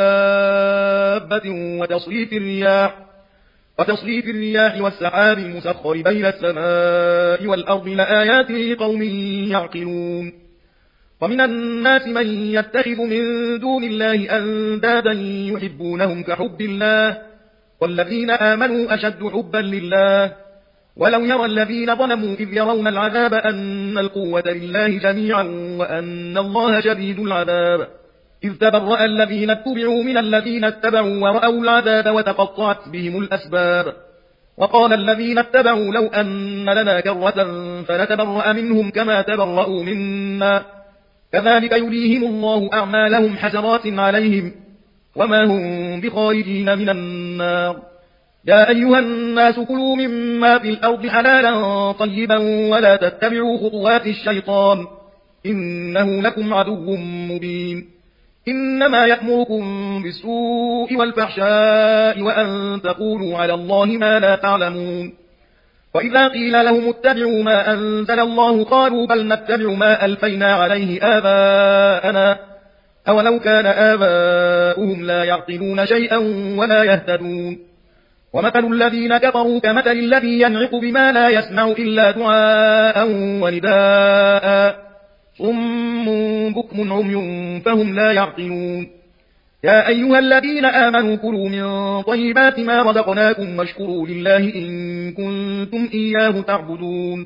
Speaker 1: دابة وتصريف الرياح وتصريف الرياح والسحاب المسخر بين السماء والأرض لآيات لقوم يعقلون. ومن الناس من يتخذ من دون الله أندادا يحبونهم كحب الله والذين آمنوا أشد حبا لله ولو يرى الذين ظلموا إذ يرون العذاب أن القوة لله جميعا وأن الله شديد العذاب إذ تبرأ الذين اتبعوا من الذين اتبعوا ورأوا العذاب وتقطعت بهم الأسباب وقال الذين اتبعوا لو أن لنا كرة فنتبرأ منهم كما تبرأوا منا كذلك يريهم الله أعمالهم حسرات عليهم وما هم بخارجين من النار. يا أيها الناس كلوا مما في الأرض حلالا طيبا ولا تتبعوا خطوات الشيطان إنه لكم عدو مبين. إنما يأمركم بالسوء والفحشاء وأن تقولوا على الله ما لا تعلمون. وإذا قيل لهم اتبعوا ما أنزل الله قالوا بل نتبع ما ألفينا عليه آباءنا أولو كان آباؤهم لا يعقلون شيئا ولا يهتدون. ومثل الذين كفروا كمثل الذي ينعق بما لا يسمع إلا دعاء ونداء صم بكم عمي فهم لا يعقلون. يا أيها الذين آمنوا كلوا من طيبات ما رزقناكم واشكروا لله إن كنتم إياه تعبدون.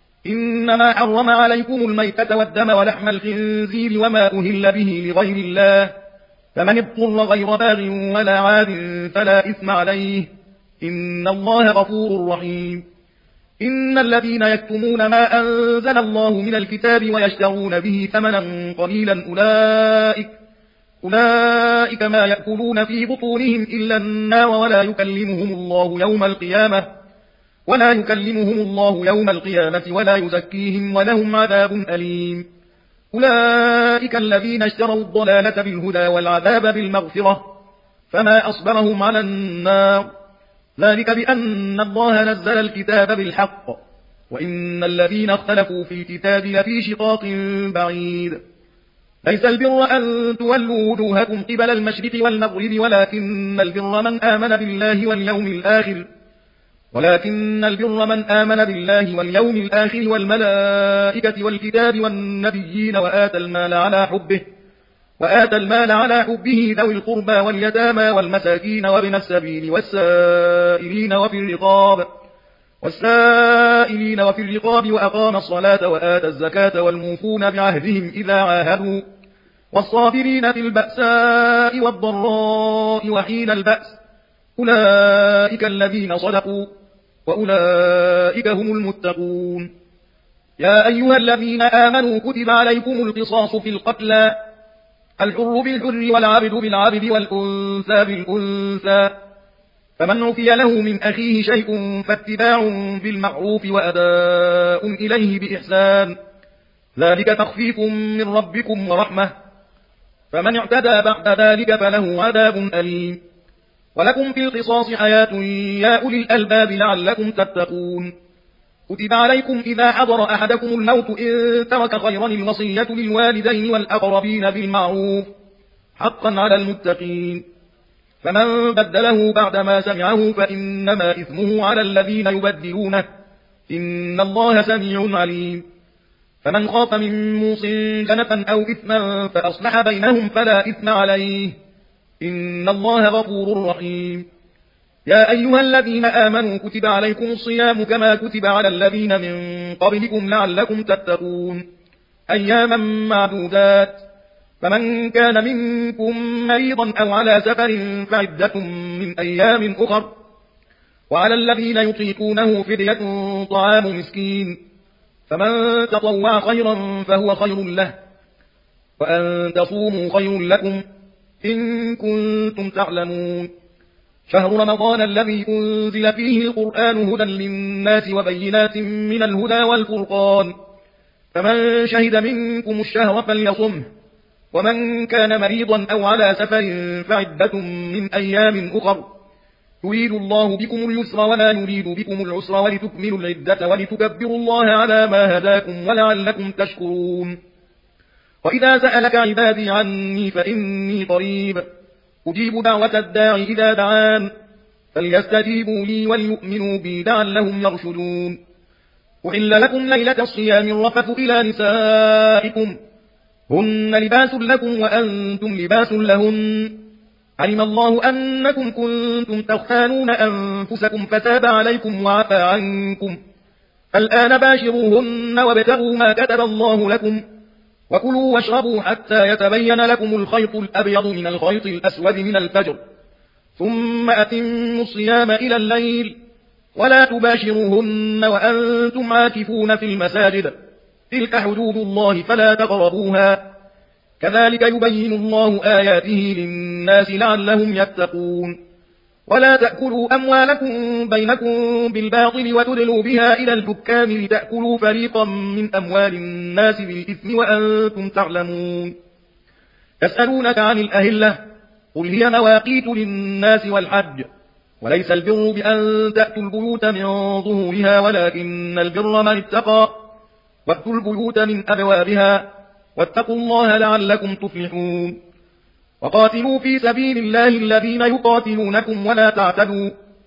Speaker 1: إنما حرم عليكم الميتة والدم ولحم الخنزير وما أهل به لغير الله فمن اضطر غير باغ ولا عاد فلا إثم عليه إن الله غفور رحيم. إن الذين يكتمون ما أنزل الله من الكتاب ويشترون به ثمنا قليلا أولئك أولئك ما يأكلون في بطونهم إلا النار ولا يكلمهم الله يوم القيامة ولا يكلمهم الله يوم القيامة ولا يزكيهم ولهم عذاب أليم. أولئك الذين اشتروا الضلالة بالهدى والعذاب بالمغفرة فما أصبرهم على النار ذلك بأن الله نزل الكتاب بالحق وإن الذين اختلفوا في الكتاب لفي شقاق بعيد. ليس البر أن تولوا وجوهكم قبل المشرق والمغرب ولكن البر من آمن بالله واليوم الآخر ولكن البر من آمن بالله واليوم الآخر والملائكة والكتاب والنبيين وآتى المال على حبه وآتى المال على حبه ذوي القربى واليتامى والمساكين وابن السبيل والسائلين وفي الرقاب والسائلين وفي الرقاب وأقام الصلاة وآتى الزكاة والموفون بعهدهم إذا عاهدوا والصابرين في البأساء والضراء وحين البأس أولئك الذين صدقوا وأولئك هم المتقون. يا أيها الذين آمنوا كتب عليكم القصاص في القتلى الحر بالحر والعبد بالعبد والأنثى بالأنثى فمن عفي له من أخيه شيء فاتباع بالمعروف وأداء إليه بإحسان ذلك تخفيف من ربكم ورحمة فمن اعتدى بعد ذلك فله عذاب أليم. ولكم في القصاص حياة يا أولي الألباب لعلكم تتقون. كتب عليكم إذا حضر أحدكم الموت إن ترك خيرا الوصية للوالدين والأقربين بالمعروف حقا على المتقين فمن بدله بعدما سمعه فإنما إثمه على الذين يبدلونه إن الله سميع عليم. فمن خاف من موص جنفا أو إثما فأصلح بينهم فلا إثم عليه إن الله غفور رحيم. يا أيها الذين آمنوا كتب عليكم الصيام كما كتب على الذين من قبلكم لعلكم تتقون أياما معدودات فمن كان منكم مريضا أو على سفر فعدة من أيام أخر وعلى الذين يطيقونه فدية طعام مسكين فمن تطوع خيرا فهو خير له وأن تصوموا خير لكم إن كنتم تعلمون. شهر رمضان الذي أنزل فيه القرآن هدى للناس وبينات من الهدى والفرقان فمن شهد منكم الشهر فليصمه ومن كان مريضا أو على سفر فعدة من أيام أخر يريد الله بكم اليسر ولا يريد بكم العسر ولتكملوا العدة ولتكبروا الله على ما هداكم ولعلكم تشكرون. وإذا سألك عبادي عني فإني قريب أجيب دعوة الداعي إذا دعان فليستجيبوا لي وليؤمنوا بي لعلهم يرشدون. أحل لكم ليلة الصيام الرفث إلى نسائكم هن لباس لكم وأنتم لباس لهن علم الله أنكم كنتم تختانون أنفسكم فتاب عليكم وعفى عنكم الآن باشروهن وابتغوا ما كتب الله لكم وكلوا واشربوا حتى يتبين لكم الخيط الأبيض من الخيط الأسود من الفجر ثم أتموا الصيام إلى الليل ولا تباشروهن وأنتم عاكفون في المساجد تلك حدود الله فلا تقربوها كذلك يبين الله آياته للناس لعلهم يتقون. ولا تأكلوا أموالكم بينكم بالباطل وتدلوا بها إلى الحكام لتأكلوا فريقا من أموال الناس بالإثم وأنتم تعلمون. يسألونك عن الأهلة قل هي مواقيت للناس والحج وليس البر بأن تأتوا البيوت من ظهورها ولكن البر من اتقى وأتوا البيوت من أبوابها واتقوا الله لعلكم تفلحون. وقاتلوا في سبيل الله الذين يقاتلونكم ولا تعتدوا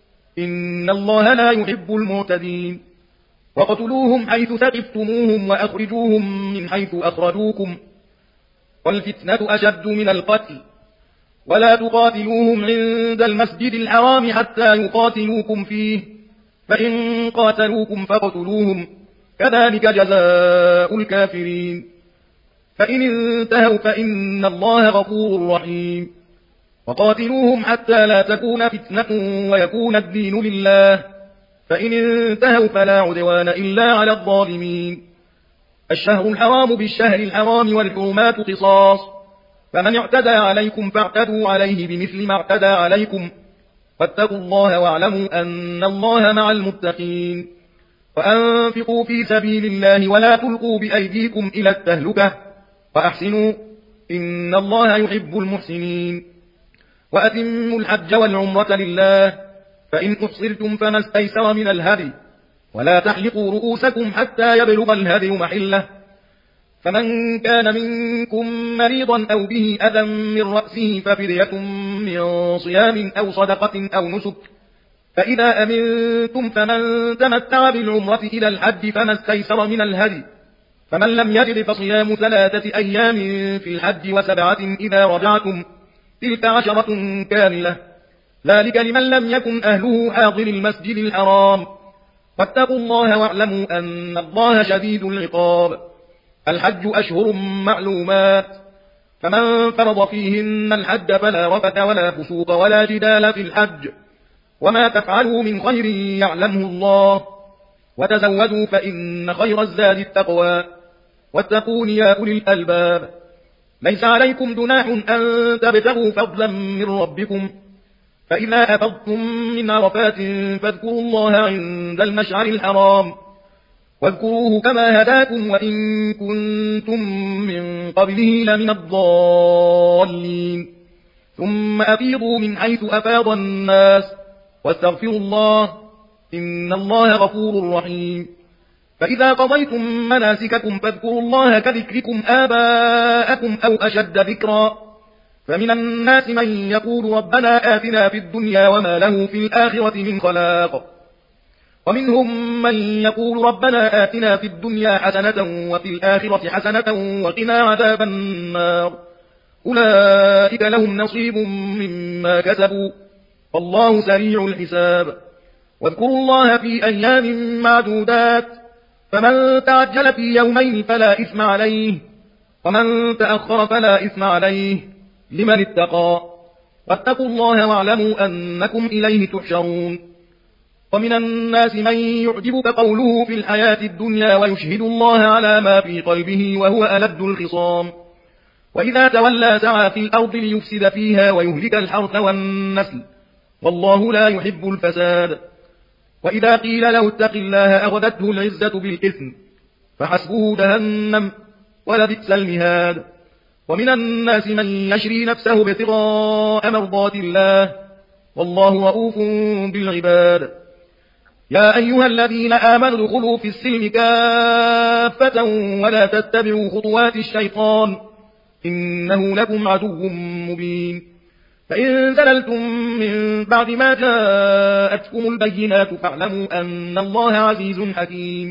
Speaker 1: إن الله لا يحب المعتدين. وقتلوهم حيث ثقفتموهم وأخرجوهم من حيث أخرجوكم والفتنة أشد من القتل ولا تقاتلوهم عند المسجد الحرام حتى يقاتلوكم فيه فإن قاتلوكم فاقتلوهم كذلك جزاء الكافرين. فإن انتهوا فإن الله غفور رحيم. وقاتلوهم حتى لا تكون فتنة ويكون الدين لله فإن انتهوا فلا عدوان إلا على الظالمين. الشهر الحرام بالشهر الحرام والحرمات قصاص فمن اعتدى عليكم فاعتدوا عليه بمثل ما اعتدى عليكم واتقوا الله واعلموا أن الله مع المتقين. وأنفقوا في سبيل الله ولا تلقوا بأيديكم إلى التهلكة وأحسنوا إن الله يحب المحسنين. وأتموا الحج والعمرة لله فإن أحصرتم فما استيسر من الهدي ولا تحلقوا رؤوسكم حتى يبلغ الهدي محله فمن كان منكم مريضا أو به أذى من رأسه ففدية من صيام أو صدقة أو نسك فإذا أمنتم فمن تمتع بالعمرة إلى الحج فما استيسر من الهدي فمن لم يجد فصيام ثلاثة أيام في الحج وسبعة إذا رجعتم تلك عشرة كاملة ذلك لمن لم يكن أهله حاضر المسجد الحرام واتقوا الله واعلموا أن الله شديد العقاب. الحج أشهر معلومات، فمن فرض فيهن الحج فلا رفث ولا فسوق ولا جدال في الحج، وما تفعلوا من خير يعلمه الله، وتزودوا فإن خير الزاد التقوى، واتقون يا أولي الألباب. ليس عليكم جناح أن تبتغوا فضلا من ربكم، فإذا أفضتم من عرفات فاذكروا الله عند المشعر الحرام، واذكروه كما هداكم وإن كنتم من قبله لمن الضالين. ثم أفيضوا من حيث أفاض الناس واستغفروا الله، إن الله غفور رحيم. فإذا قضيتم مناسككم فاذكروا الله كذكركم آباءكم أو أشد ذكرا. فمن الناس من يقول ربنا آتنا في الدنيا وما له في الآخرة من خلاق، ومنهم من يقول ربنا آتنا في الدنيا حسنة وفي الآخرة حسنة وقنا عذاب النار. أولئك لهم نصيب مما كسبوا، والله سريع الحساب. واذكروا الله في أيام معدودات، فمن تعجل في يومين فلا إثم عليه، ومن تأخر فلا إثم عليه، لمن اتقى. واتقوا الله واعلموا أنكم إليه تحشرون. ومن الناس من يعجبك قوله في الحياة الدنيا ويشهد الله على ما في قلبه وهو ألد الخصام، وإذا تولى سعى في الأرض ليفسد فيها ويهلك الحرث والنسل، والله لا يحب الفساد. وإذا قيل له اتق الله أخذته العزة بالإثم، فحسبه جهنم ولبئس المهاد. ومن الناس من يشري نفسه ابتغاء مرضات الله، والله رؤوف بالعباد. يا أيها الذين آمنوا ادخلوا في السلم كافة ولا تتبعوا خطوات الشيطان، إنه لكم عدو مبين. فإن زللتم من بعد ما جاءتكم البينات فاعلموا أن الله عزيز حكيم.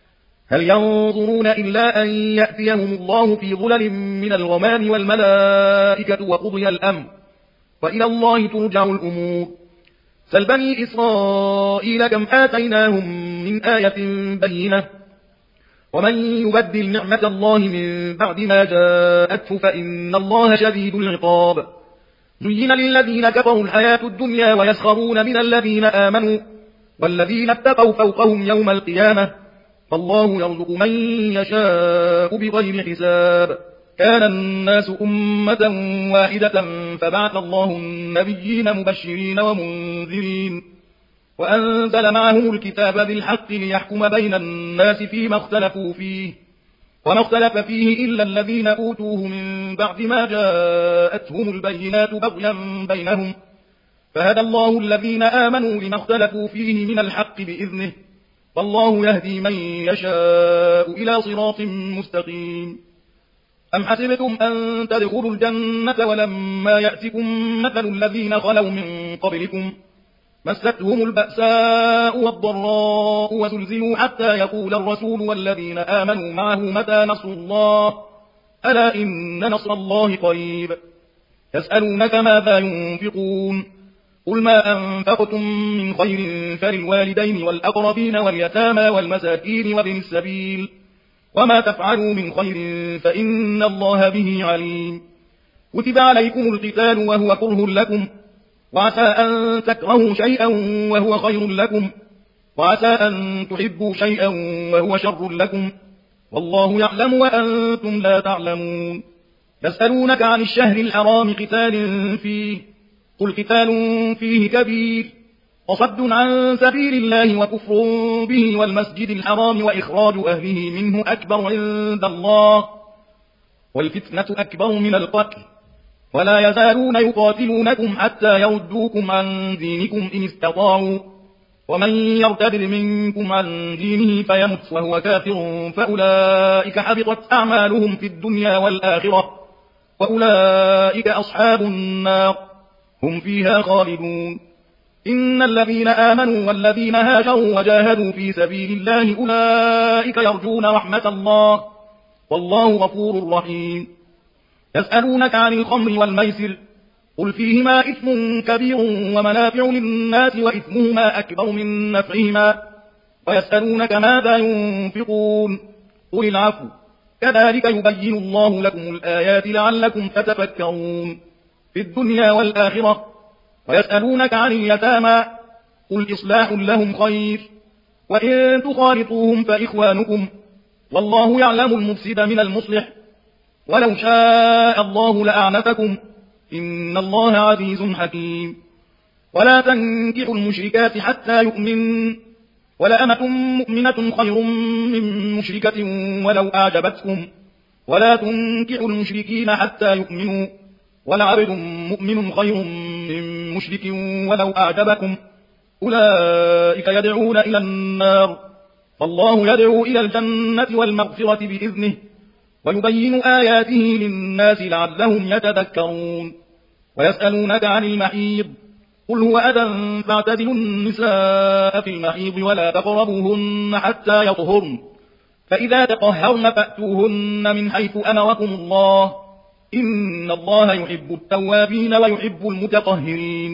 Speaker 1: هل ينظرون إلا أن يأتيهم الله في ظلل من الغمام والملائكة وقضي الأمر، وإلى الله ترجع الأمور. سل بني إسرائيل كم آتيناهم من آية بينة، ومن يبدل نعمة الله من بعد ما جاءته فإن الله شديد العقاب. زين للذين كفروا الحياة الدنيا ويسخرون من الذين آمنوا، والذين اتقوا فوقهم يوم القيامة، فالله يرزق من يشاء بغير حساب. كان الناس أمة واحدة فبعث الله النبيين مبشرين ومنذرين، وأنزل معهم الكتاب بالحق ليحكم بين الناس فيما اختلفوا فيه، وما اختلف فيه إلا الذين أوتوه من بعد ما جاءتهم البينات بغيا بينهم، فهدى الله الذين آمنوا لما اختلفوا فيه من الحق بإذنه، والله يهدي من يشاء إلى صراط مستقيم. أم حسبتم أن تدخلوا الجنة ولما يأتكم مثل الذين خلوا من قبلكم مستهم البأساء والضراء وزلزلوا حتى يقول الرسول والذين آمنوا معه متى نصر الله، ألا إن نصر الله قريب. يسألونك ماذا ينفقون، قل ما أنفقتم من خير فللوالدين والأقربين واليتامى والمساكين وابن السبيل، وما تفعلوا من خير فإن الله به عليم. كتب عليكم القتال وهو كره لكم، وعسى أن تكرهوا شيئا وهو خير لكم، وعسى أن تحبوا شيئا وهو شر لكم، والله يعلم وأنتم لا تعلمون. يسألونك عن الشهر الحرام قتال فيه، قل قتال فيه كبير، وصد عن سبيل الله وكفر به والمسجد الحرام وإخراج أهله منه أكبر عند الله، والفتنة أكبر من القتل، ولا يزالون يقاتلونكم حتى يردوكم عن دينكم إن استطاعوا، ومن يرتد منكم عن دينه فيمت وهو كافر فأولئك حبطت أعمالهم في الدنيا والآخرة، وأولئك أصحاب النار هم فيها خالدون. إن الذين آمنوا والذين هاجروا وجاهدوا في سبيل الله أولئك يرجون رحمة الله، والله غفور رحيم. يسألونك عن الخمر والميسر، قل فيهما إثم كبير ومنافع للناس وإثمهما أكبر من نفعهما، ويسألونك ماذا ينفقون قل العفو كذلك يبين الله لكم الآيات لعلكم تتفكرون في الدنيا والآخرة. ويسألونك عن اليتامى قل إصلاح لهم خير وإن تخالطوهم فإخوانكم والله يعلم المفسد من المصلح ولو شاء الله لأعنتكم إن الله عزيز حكيم. ولا تنكحوا المشركات حتى يؤمن ولأمة مؤمنة خير من مشركة ولو أعجبتكم ولا تنكحوا المشركين حتى يؤمنوا ولعبد مؤمن خير من مشرك ولو أعجبكم أولئك يدعون إلى النار فالله يدعو إلى الجنة والمغفرة بإذنه ويبين آياته للناس لعلهم يتذكرون. ويسألونك عن المحيض قل هو أذى فاعتزلوا النساء في المحيض ولا تقربوهن حتى يطهرن فإذا تطهرن فأتوهن من حيث أمركم الله إن الله يحب التوابين ويحب المتطهرين.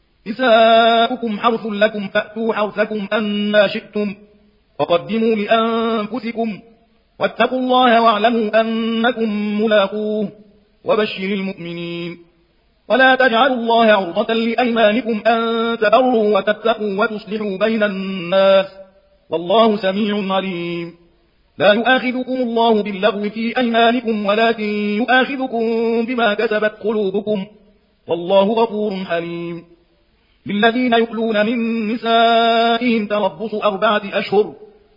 Speaker 1: نساؤكم حرث لكم فأتوا حرثكم أنى شئتم وقدموا لأنفسكم واتقوا الله واعلموا أنكم ملاقوه وبشر المؤمنين. ولا تجعلوا الله عرضة لأيمانكم أن تبروا وتتقوا وتصلحوا بين الناس والله سميع عليم. لا يؤاخذكم الله باللغو في أيمانكم ولكن يؤاخذكم بما كسبت قلوبكم والله غفور حليم. للذين يؤلون من نسائهم تربص أربعة أشهر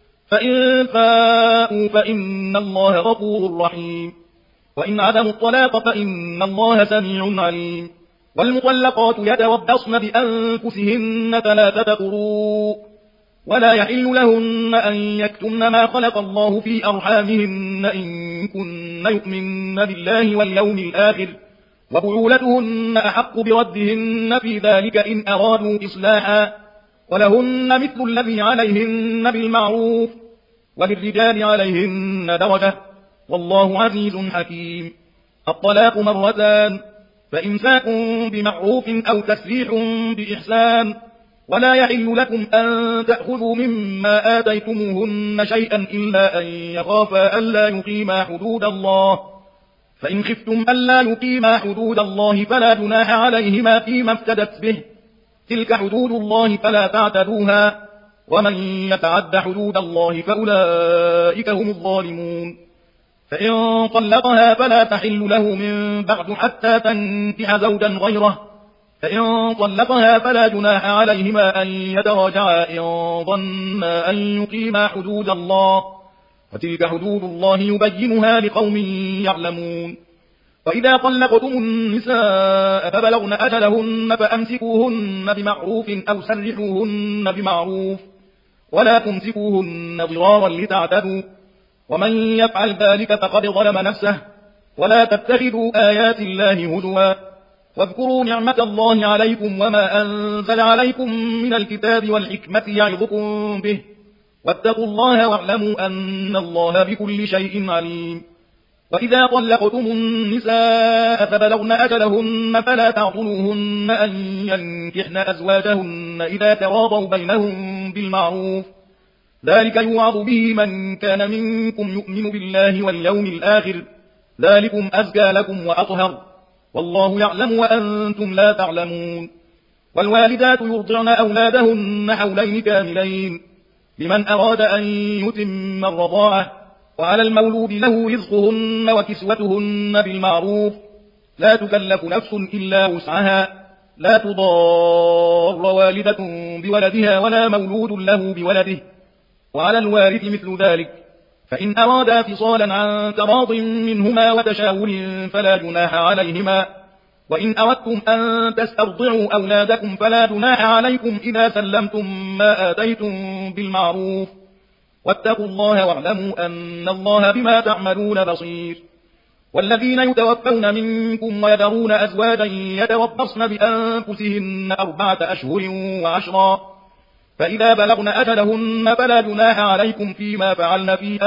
Speaker 1: فإن فاءوا فإن الله غفور رحيم. وإن عدموا الطلاق فإن الله سميع عليم. والمطلقات يتربصن بأنفسهن ثلاثة قروء ولا يحل لهن أن يكتمن ما خلق الله في أرحامهن إن كن يؤمن بالله واليوم الآخر وبعولتهن أحق بردهن في ذلك إن أرادوا إصلاحا ولهن مثل الذي عليهن بالمعروف وللرجال عليهن درجة والله عزيز حكيم. الطلاق مرتان فإمساك بمعروف أو تسريح بإحسان ولا يحل لكم أن تأخذوا مما آتيتموهن شيئا إلا أن يخافا ألا يقيما حدود الله فإن خفتم ألا يقيما حدود الله فلا جناح عليهما فيما افتدت به تلك حدود الله فلا تعتدوها ومن يتعد حدود الله فأولئك هم الظالمون. فإن طلقها فلا تحل له من بعد حتى تنكح زوجا غيره فإن طلقها فلا جناح عليهما أن يتراجعا إن ظنا أن يقيما حدود الله وتلك حدود الله يبينها لقوم يعلمون. وإذا طلقتم النساء فبلغن أجلهن فأمسكوهن بمعروف أو سرحوهن بمعروف ولا تمسكوهن ضرارا لتعتدوا ومن يفعل ذلك فقد ظلم نفسه. ولا تتخذوا آيات الله هزوا واذكروا نعمة الله عليكم وما أنزل عليكم من الكتاب والحكمة يعظكم به واتقوا الله واعلموا أن الله بكل شيء عليم. وإذا طلقتم النساء فبلغن أجلهن فلا تعطلوهن أن ينكحن أزواجهن إذا تراضوا بينهم بالمعروف ذلك يوعظ به من كان منكم يؤمن بالله واليوم الآخر ذلكم أزكى لكم وأطهر والله يعلم وأنتم لا تعلمون. والوالدات يرضعن أولادهن حولين كاملين لمن أراد أن يتم الرضاعة وعلى المولود له رزقهن وكسوتهن بالمعروف لا تكلف نفس إلا وسعها لا تضار والدة بولدها ولا مولود له بولده وعلى الوارث مثل ذلك فإن أرادا فصالا عن تراض منهما وتشاور فلا جناح عليهما. وإن أردتم أن تسترضعوا أولادكم فلا جناح عليكم إذا سلمتم ما آتيتم بالمعروف واتقوا الله واعلموا أن الله بما تعملون بصير. والذين يتوفون منكم ويذرون أزواجا يتربصن بأنفسهن أربعة أشهر وعشرا فإذا بلغن أجلهن فلا جناح عليكم فيما فعلن في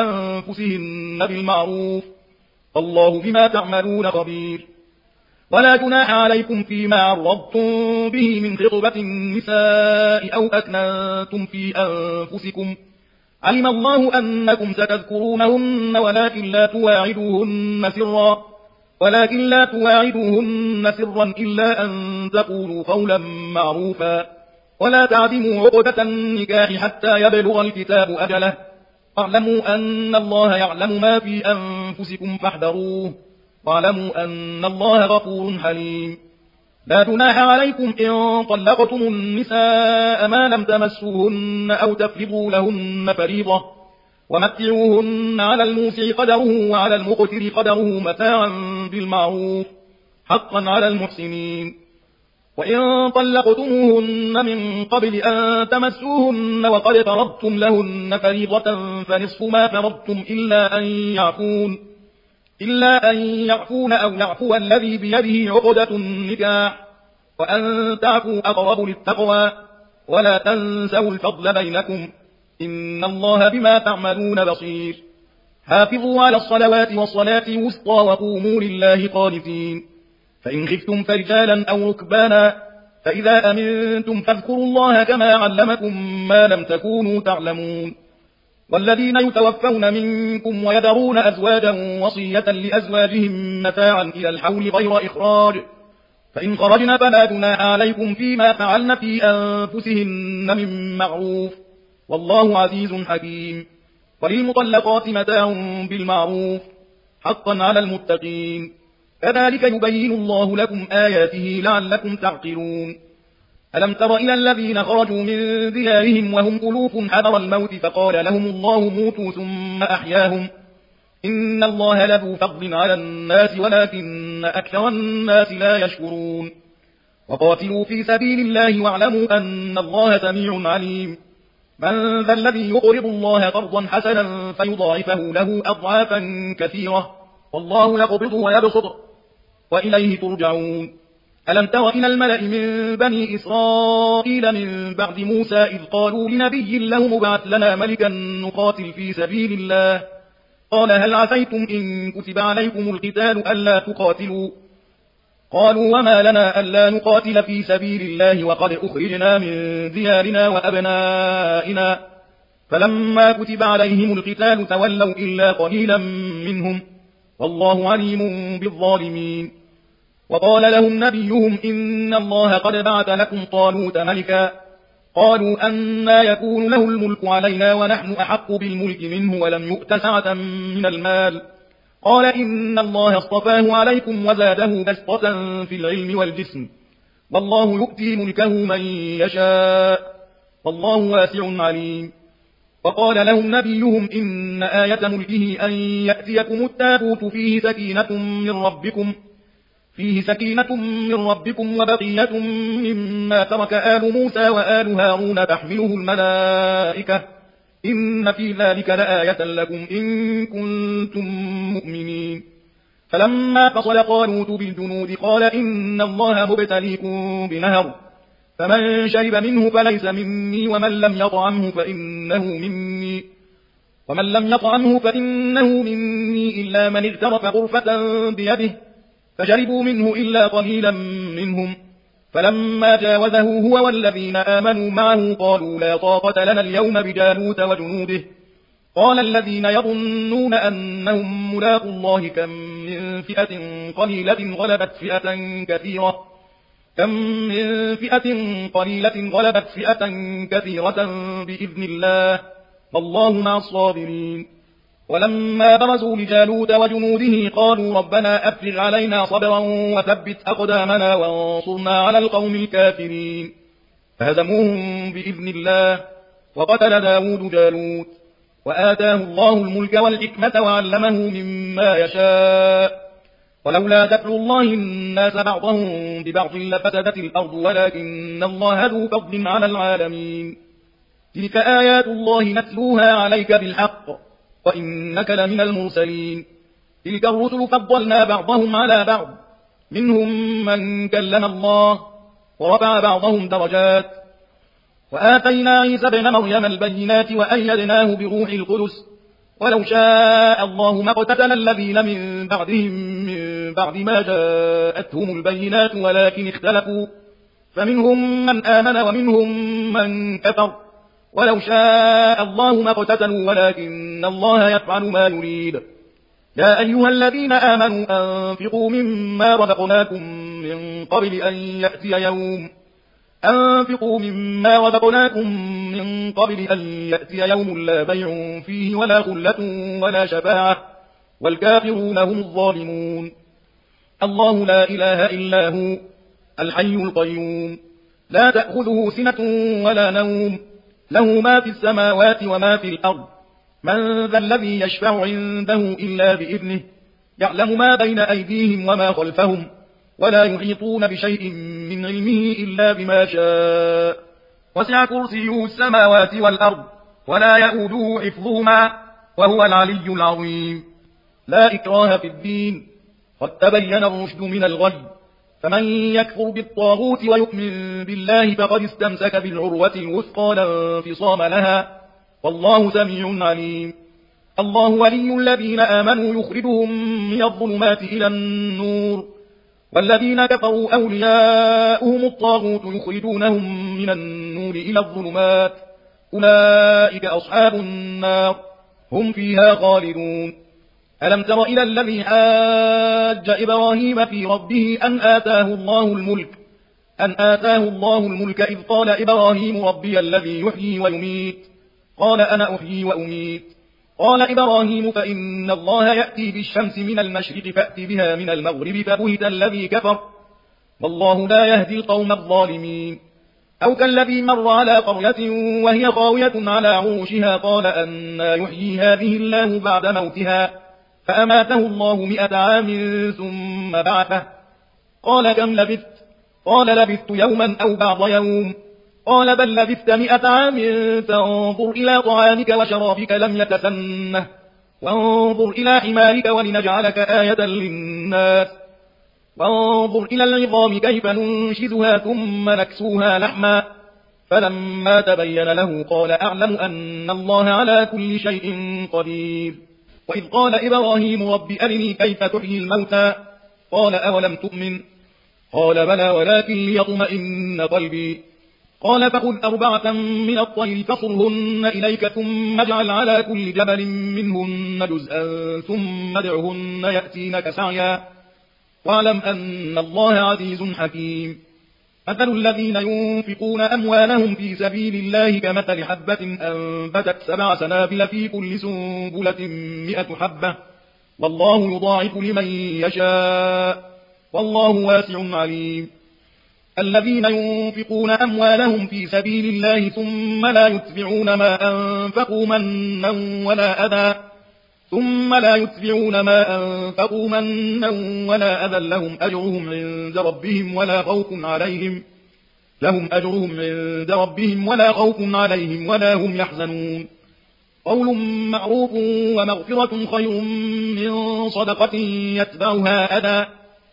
Speaker 1: أنفسهن بالمعروف الله بما تعملون خبير. ولا جناح عليكم فيما عرضتم به من خطبة النساء أو أكننتم في أنفسكم علم الله أنكم ستذكرونهن ولكن لا تواعدوهن سرا ولكن لا تواعدوهن سرا إلا أن تقولوا قولا معروفا ولا تعزموا عقدة النكاح حتى يبلغ الكتاب أجله واعلموا أن الله يعلم ما في أنفسكم فاحذروه واعلموا أن الله غفور حليم. لا جناح عليكم إن طلقتم النساء ما لم تمسوهن أو تفرضوا لهن فريضة ومتعوهن على الموسع قدره وعلى المقتر قدره متاعا بالمعروف حقا على المحسنين. وإن طلقتموهن من قبل أن تمسوهن وقد فرضتم لهن فريضة فنصف ما فرضتم إلا أن يعفون إلا أن يعفون أو يعفو الذي بيده عقدة النكاح وأن تعفوا أقرب للتقوى ولا تنسوا الفضل بينكم إن الله بما تعملون بصير. حافظوا على الصلوات والصلاة الوسطى وقوموا لله قانتين. فإن خفتم فرجالا أو ركبانا فإذا أمنتم فاذكروا الله كما علمكم ما لم تكونوا تعلمون. والذين يتوفون منكم ويذرون أزواجا وصية لأزواجهم متاعا إلى الحول غير إخراج فإن خرجن فلا جناح عليكم فيما فعلن في أنفسهن من معروف والله عزيز حكيم. وللمطلقات متاع بالمعروف حقا على المتقين. كذلك يبين الله لكم آياته لعلكم تعقلون. ألم تر إلى الذين خرجوا من ديارهم وهم ألوف حذر الموت فقال لهم الله موتوا ثم أحياهم إن الله لذو فضل على الناس ولكن أكثر الناس لا يشكرون. وقاتلوا في سبيل الله واعلموا أن الله سميع عليم. من ذا الذي يقرض الله قرضا حسنا فيضاعفه له أضعافا كثيرة والله يقبض ويبسط وإليه ترجعون. ألم تر إلى الملأ من بني إسرائيل من بعد موسى إذ قالوا لنبي له ابعث لنا ملكا نقاتل في سبيل الله قال هل عسيتم إن كتب عليكم القتال ألا تقاتلوا قالوا وما لنا ألا نقاتل في سبيل الله وقد أخرجنا من ديارنا وأبنائنا فلما كتب عليهم القتال تولوا إلا قليلا منهم والله عليم بالظالمين. وقال لهم نبيهم إن الله قد بعث لكم طالوت ملكا قالوا أنى يكون له الملك علينا ونحن أحق بالملك منه ولم يؤت سعة من المال قال إن الله اصطفاه عليكم وزاده بسطة في العلم والجسم والله يؤتي ملكه من يشاء والله واسع عليم. وقال لهم نبيهم إن آية ملكه أن يأتيكم التابوت فيه سكينة من ربكم فيه سكينة من ربكم وبقية مما ترك آل موسى وآل هارون تحمله الملائكة إن في ذلك لآية لكم إن كنتم مؤمنين. فلما فصل طالوت بالجنود قال إن الله مبتليكم بنهر فمن شرب منه فليس مني ومن لم يطعمه فإنه مني ومن لم يطعمه فإنه مني إلا من اغترف غرفة بيده فشربوا منه إلا قليلا منهم. فلما جاوزه هو والذين آمنوا معه قالوا لا طاقة لنا اليوم بجالوت وجنوده قال الذين يظنون أنهم ملاقوا الله كم من فئة قليلة غلبت فئة كثيرة كم من فئة قليلة غلبت فئة كثيرة بإذن الله والله مع الصابرين. ولما برزوا لجالوت وجنوده قالوا ربنا أفرغ علينا صبرا وثبت أقدامنا وانصرنا على القوم الكافرين فهزموهم بإذن الله وقتل داود جالوت وآتاه الله الملك والحكمة وعلمه مما يشاء ولولا دفع الله الناس بعضهم ببعض لفسدت الأرض ولكن الله ذو فضل على العالمين. تلك آيات الله نتلوها عليك بالحق وإنك لمن المرسلين. تلك الرسل فضلنا بعضهم على بعض منهم من كلم الله ورفع بعضهم درجات وآتينا عيسى ابن مريم البينات وأيدناه بروح القدس ولو شاء الله ما اقتتل الذين من بعدهم من بعد ما جاءتهم البينات ولكن اختلفوا فمنهم من آمن ومنهم من كفر ولو شاء الله ما اقتتلوا ولكن الله يفعل ما يريد. يا أيها الذين آمنوا أنفقوا مما رزقناكم من قبل أن يأتي يوم أنفقوا مما رزقناكم من قبل أن يأتي يوم لا بيع فيه ولا خلة ولا شفاعة والكافرون هم الظالمون. الله لا إله إلا هو الحي القيوم لا تأخذه سنة ولا نوم له ما في السماوات وما في الأرض من ذا الذي يشفع عنده إلا بإذنه يعلم ما بين أيديهم وما خلفهم ولا يحيطون بشيء من علمه إلا بما شاء وسع كرسيه السماوات والأرض ولا يؤوده حفظهما وهو العلي العظيم. لا إكراه في الدين قد تبين الرشد من الغي فمن يكفر بالطاغوت ويؤمن بالله فقد استمسك بالعروة الوثقى لا انفصام لها والله سميع عليم. الله ولي الذين آمنوا يخرجهم من الظلمات إلى النور والذين كفروا أولياؤهم الطاغوت يخرجونهم من النور إلى الظلمات أولئك أصحاب النار هم فيها خالدون. ألم تر إلى الذي حاج إبراهيم في ربه أن آتاه الله الملك أن آتاه الله الملك إذ قال إبراهيم ربي الذي يحيي ويميت قال أنا أحيي وأميت قال إبراهيم فإن الله يأتي بالشمس من المشرق فأت بها من المغرب فبهت الذي كفر والله لا يهدي القوم الظالمين. أو كالذي مر على قرية وهي خاوية على عروشها قال أنى يحيي هذه الله بعد موتها فأماته الله مئة عام ثم بعثه قال كم لبثت قال لبثت يوما أو بعض يوم قال بل لبثت مئة عام فانظر إلى طعامك وشرابك لم يتسنه وانظر إلى حمارك ولنجعلك آية للناس وانظر إلى العظام كيف ننشزها ثم نكسوها لحما فلما تبين له قال أعلم أن الله على كل شيء قدير. وإذ قال إبراهيم رب أرني كيف تحيي الموتى قال أولم تؤمن قال بلى ولكن ليطمئن قلبي قال فخذ أربعة من الطير فصرهن إليك ثم اجعل على كل جبل منهن جزءا ثم ادعهن يأتينك سعيا واعلم أن الله عزيز حكيم. مثل الذين ينفقون أموالهم في سبيل الله كمثل حبة أنبتت سبع سنابل في كل سنبلة مئة حبة والله يضاعف لمن يشاء والله واسع عليم. الذين ينفقون أموالهم في سبيل الله ثم لا يتبعون ما أنفقوا منا ولا أذى ثم لا يتبعون ما أنفقوا منا ولا أذى لهم أجرهم عند ربهم ولا خوف عليهم لهم أجرهم عند ربهم ولا خوف عليهم ولا هم يحزنون. قول معروف ومغفرة خير من صدقة يتبعها أذى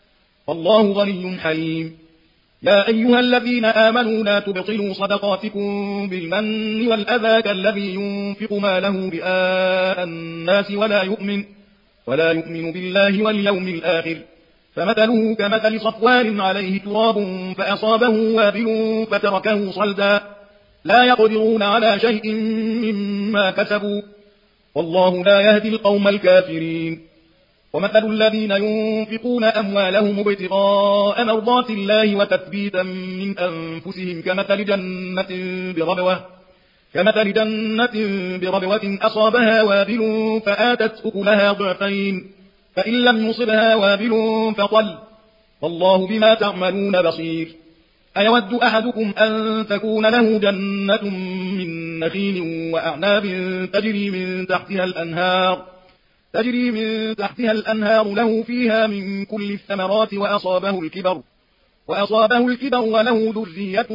Speaker 1: والله غني حليم. يا أيها الذين آمنوا لا تبطلوا صدقاتكم بالمن والأذى كالذي ينفق ماله رئاء الناس ولا يؤمن ولا يؤمن بالله واليوم الآخر فمثله كمثل صفوان عليه تراب فأصابه وابل فتركه صلدا لا يقدرون على شيء مما كسبوا والله لا يهدي القوم الكافرين. ومثل الذين ينفقون أموالهم ابتغاء مرضات الله وتثبيتا من أنفسهم كمثل جنة بربوة كمثل جنة بربوة أصابها وابل فآتت أكلها ضعفين فإن لم يصبها وابل فطل والله بما تعملون بصير. أيود أحدكم أن تكون له جنة من نخيل وأعناب تجري من تحتها الأنهار تجري من تحتها الأنهار له فيها من كل الثمرات وأصابه الكبر وأصابه الكبر وله ذرية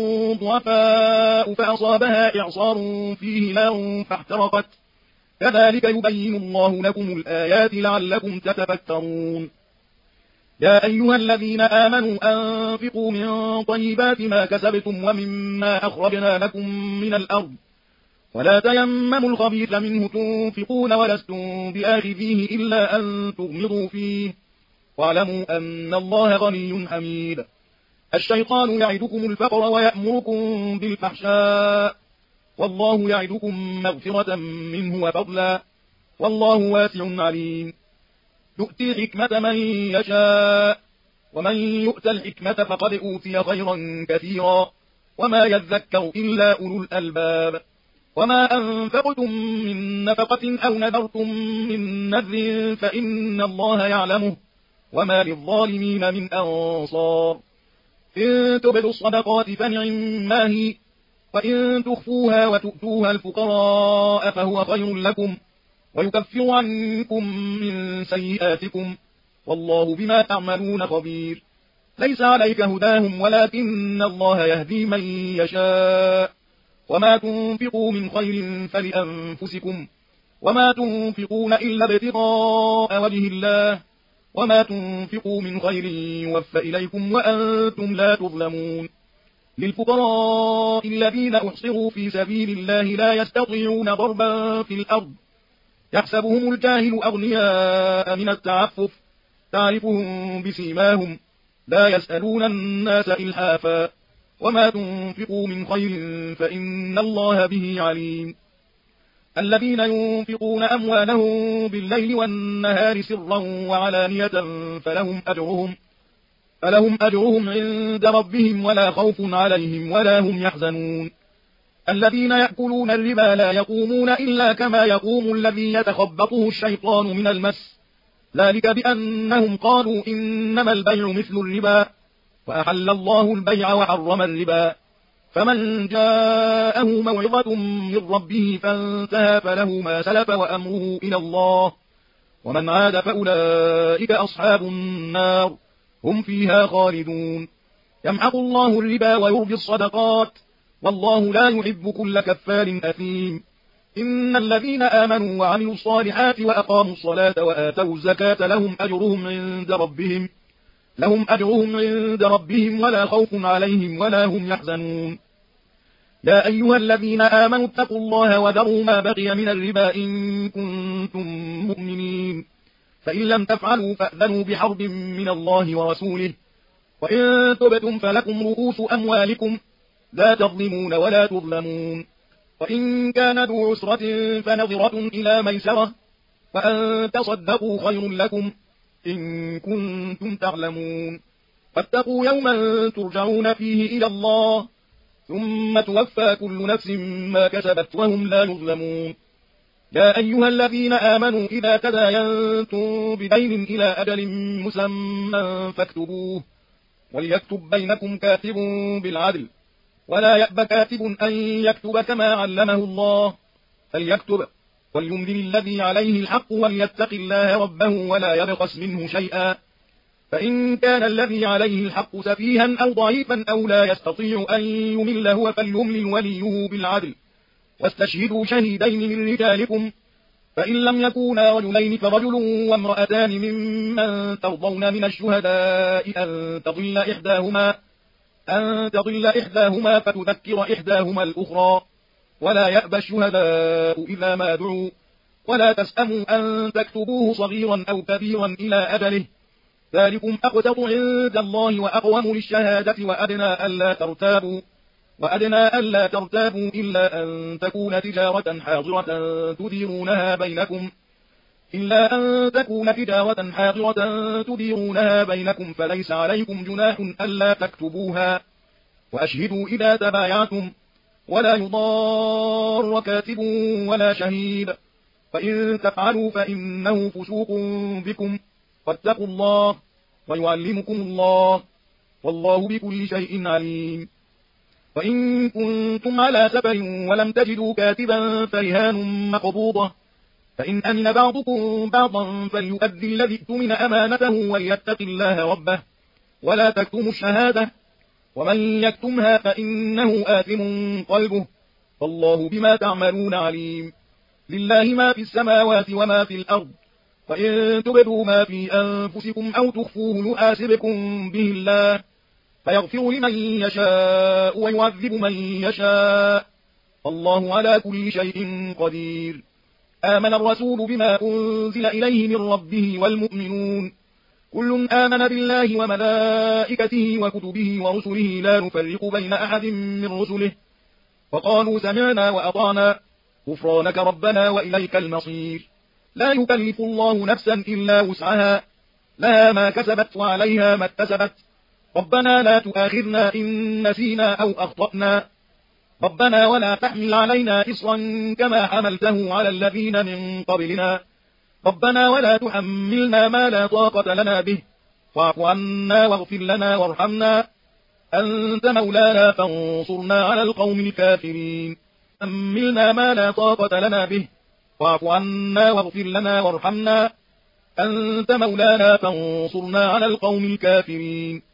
Speaker 1: ضعفاء فأصابها إعصار فيه نار فاحترقت كذلك يبين الله لكم الآيات لعلكم تتفكرون. يا أيها الذين آمنوا أنفقوا من طيبات ما كسبتم ومما أخرجنا لكم من الأرض ولا تيمموا الخبيث منه تنفقون ولستم بآخذيه إلا أن تغمضوا فيه واعلموا أن الله غني حميد. الشيطان يعدكم الفقر ويأمركم بالفحشاء والله يعدكم مغفرة منه وفضلا، والله واسع عليم. يؤتي الحكمة من يشاء، ومن يؤت الحكمة فقد أوتي خيرا كثيرا، وما يذكر إلا أولو الألباب. وما أنفقتم من نفقة أو نذرتم من نذر فإن الله يعلمه، وما للظالمين من أنصار. إن تبدوا الصدقات فنعما هي، وإن تخفوها وتؤتوها الفقراء فهو خير لكم، ويكفر عنكم من سيئاتكم، والله بما تعملون خبير. ليس عليك هداهم ولكن الله يهدي من يشاء، وما تنفقوا من خير فلأنفسكم، وما تنفقون إلا ابتغاء وجه الله، وما تنفقوا من خير يوفى إليكم وأنتم لا تظلمون. للفقراء الذين أحصروا في سبيل الله لا يستطيعون ضربا في الأرض، يحسبهم الجاهل أغنياء من التعفف، تعرفهم بسيماهم، لا يسألون الناس إلحافا، وما تنفقوا من خير فإن الله به عليم. الذين ينفقون أموالهم بالليل والنهار سرا وعلانية فلهم أجرهم, فلهم أجرهم عند ربهم ولا خوف عليهم ولا هم يحزنون. الذين يأكلون الربا لا يقومون إلا كما يقوم الذي يتخبطه الشيطان من المس، ذلك بأنهم قالوا إنما البيع مثل الربا، وأحل الله البيع وحرم الربا. فمن جاءه موعظة من ربه فانتهى فله ما سلف وأمره إلى الله، ومن عاد فأولئك أصحاب النار هم فيها خالدون. يمحق الله الربا ويربي الصدقات، والله لا يحب كل كفار أثيم. إن الذين آمنوا وعملوا الصالحات وأقاموا الصلاة وآتوا الزكاة لهم أجرهم عند ربهم لهم أجرهم عند ربهم ولا خوف عليهم ولا هم يحزنون. يا أيها الذين آمنوا اتقوا الله وذروا ما بقي من الربا إن كنتم مؤمنين، فإن لم تفعلوا فأذنوا بحرب من الله ورسوله، وإن تبتم فلكم رؤوس أموالكم لا تظلمون ولا تظلمون. وإن كان ذو عسرة فنظرة إلى ميسرة، وأن تصدقوا خير لكم إن كنتم تعلمون. واتقوا يوما ترجعون فيه إلى الله، ثم توفى كل نفس ما كسبت وهم لا يظلمون. يا أيها الذين آمنوا إذا تداينتم بدين إلى أجل مسمى فاكتبوه، وليكتب بينكم كاتب بالعدل، ولا يأب كاتب أن يكتب كما علمه الله، فليكتب وليملل الذي عليه الحق وليتق الله ربه ولا يبخس منه شيئا، فإن كان الذي عليه الحق سفيها أو ضعيفا أو لا يستطيع أن يمل هو فليملل وليه بالعدل، واستشهدوا شهيدين من رجالكم، فإن لم يكونا رجلين فرجل وامرأتان ممن ترضون من الشهداء أن تضل إحداهما أن تضل إحداهما فتذكر إحداهما الأخرى، ولا يأبى الشهداء إذا ما دعوا، ولا تسأموا أن تكتبوه صغيرا أو كبيرا إلى أجله، ذلكم أقسط عند الله وأقوم للشهادة وأدنى ألا ترتابوا وأدنى ألا ترتابوا إلا أن تكون تجارة حاضرة تديرونها بينكم إلا أن تكون تجارة حاضرة تديرونها بينكم فليس عليكم جناح ألا تكتبوها، وأشهدوا إذا تبايعتم، ولا يضار كاتب ولا شهيد، فإن تفعلوا فإنه فسوق بكم، واتقوا الله ويعلمكم الله، والله بكل شيء عليم. وإن كنتم على سفر ولم تجدوا كاتبا فرهان مقبوضة، فإن أمن بعضكم بعضا فليؤدي الذي اؤتمن أمانته وليتق الله ربه، ولا تكتموا الشهادة، ومن يكتمها فإنه آثم قلبه، والله بما تعملون عليم. لله ما في السماوات وما في الأرض، وإن تبدوا ما في أنفسكم أو تخفوه يحاسبكم به الله، فيغفر لمن يشاء ويعذب من يشاء، والله على كل شيء قدير. آمن الرسول بما أنزل إليه من ربه والمؤمنون كل آمن بالله وملائكته وكتبه ورسله لا نفرق بين أحد من رسله وقالوا سمعنا وأطعنا غفرانك ربنا وإليك المصير. لا يكلف الله نفسا إلا وسعها، لها ما كسبت وعليها ما اكتسبت. ربنا لا تؤاخذنا إن نسينا أو أخطأنا، ربنا ولا تحمل علينا إصرا كما حملته على الذين من قبلنا، ربنا ولا تحملنا ما لا طاقة لنا به، واعف عنا واغفر لنا وارحمنا، أنت مولانا فانصرنا على القوم الكافرين. حملنا ما لا طاقة لنا به، واعف عنا واغفر لنا وارحمنا، أنت مولانا فانصرنا على القوم الكافرين.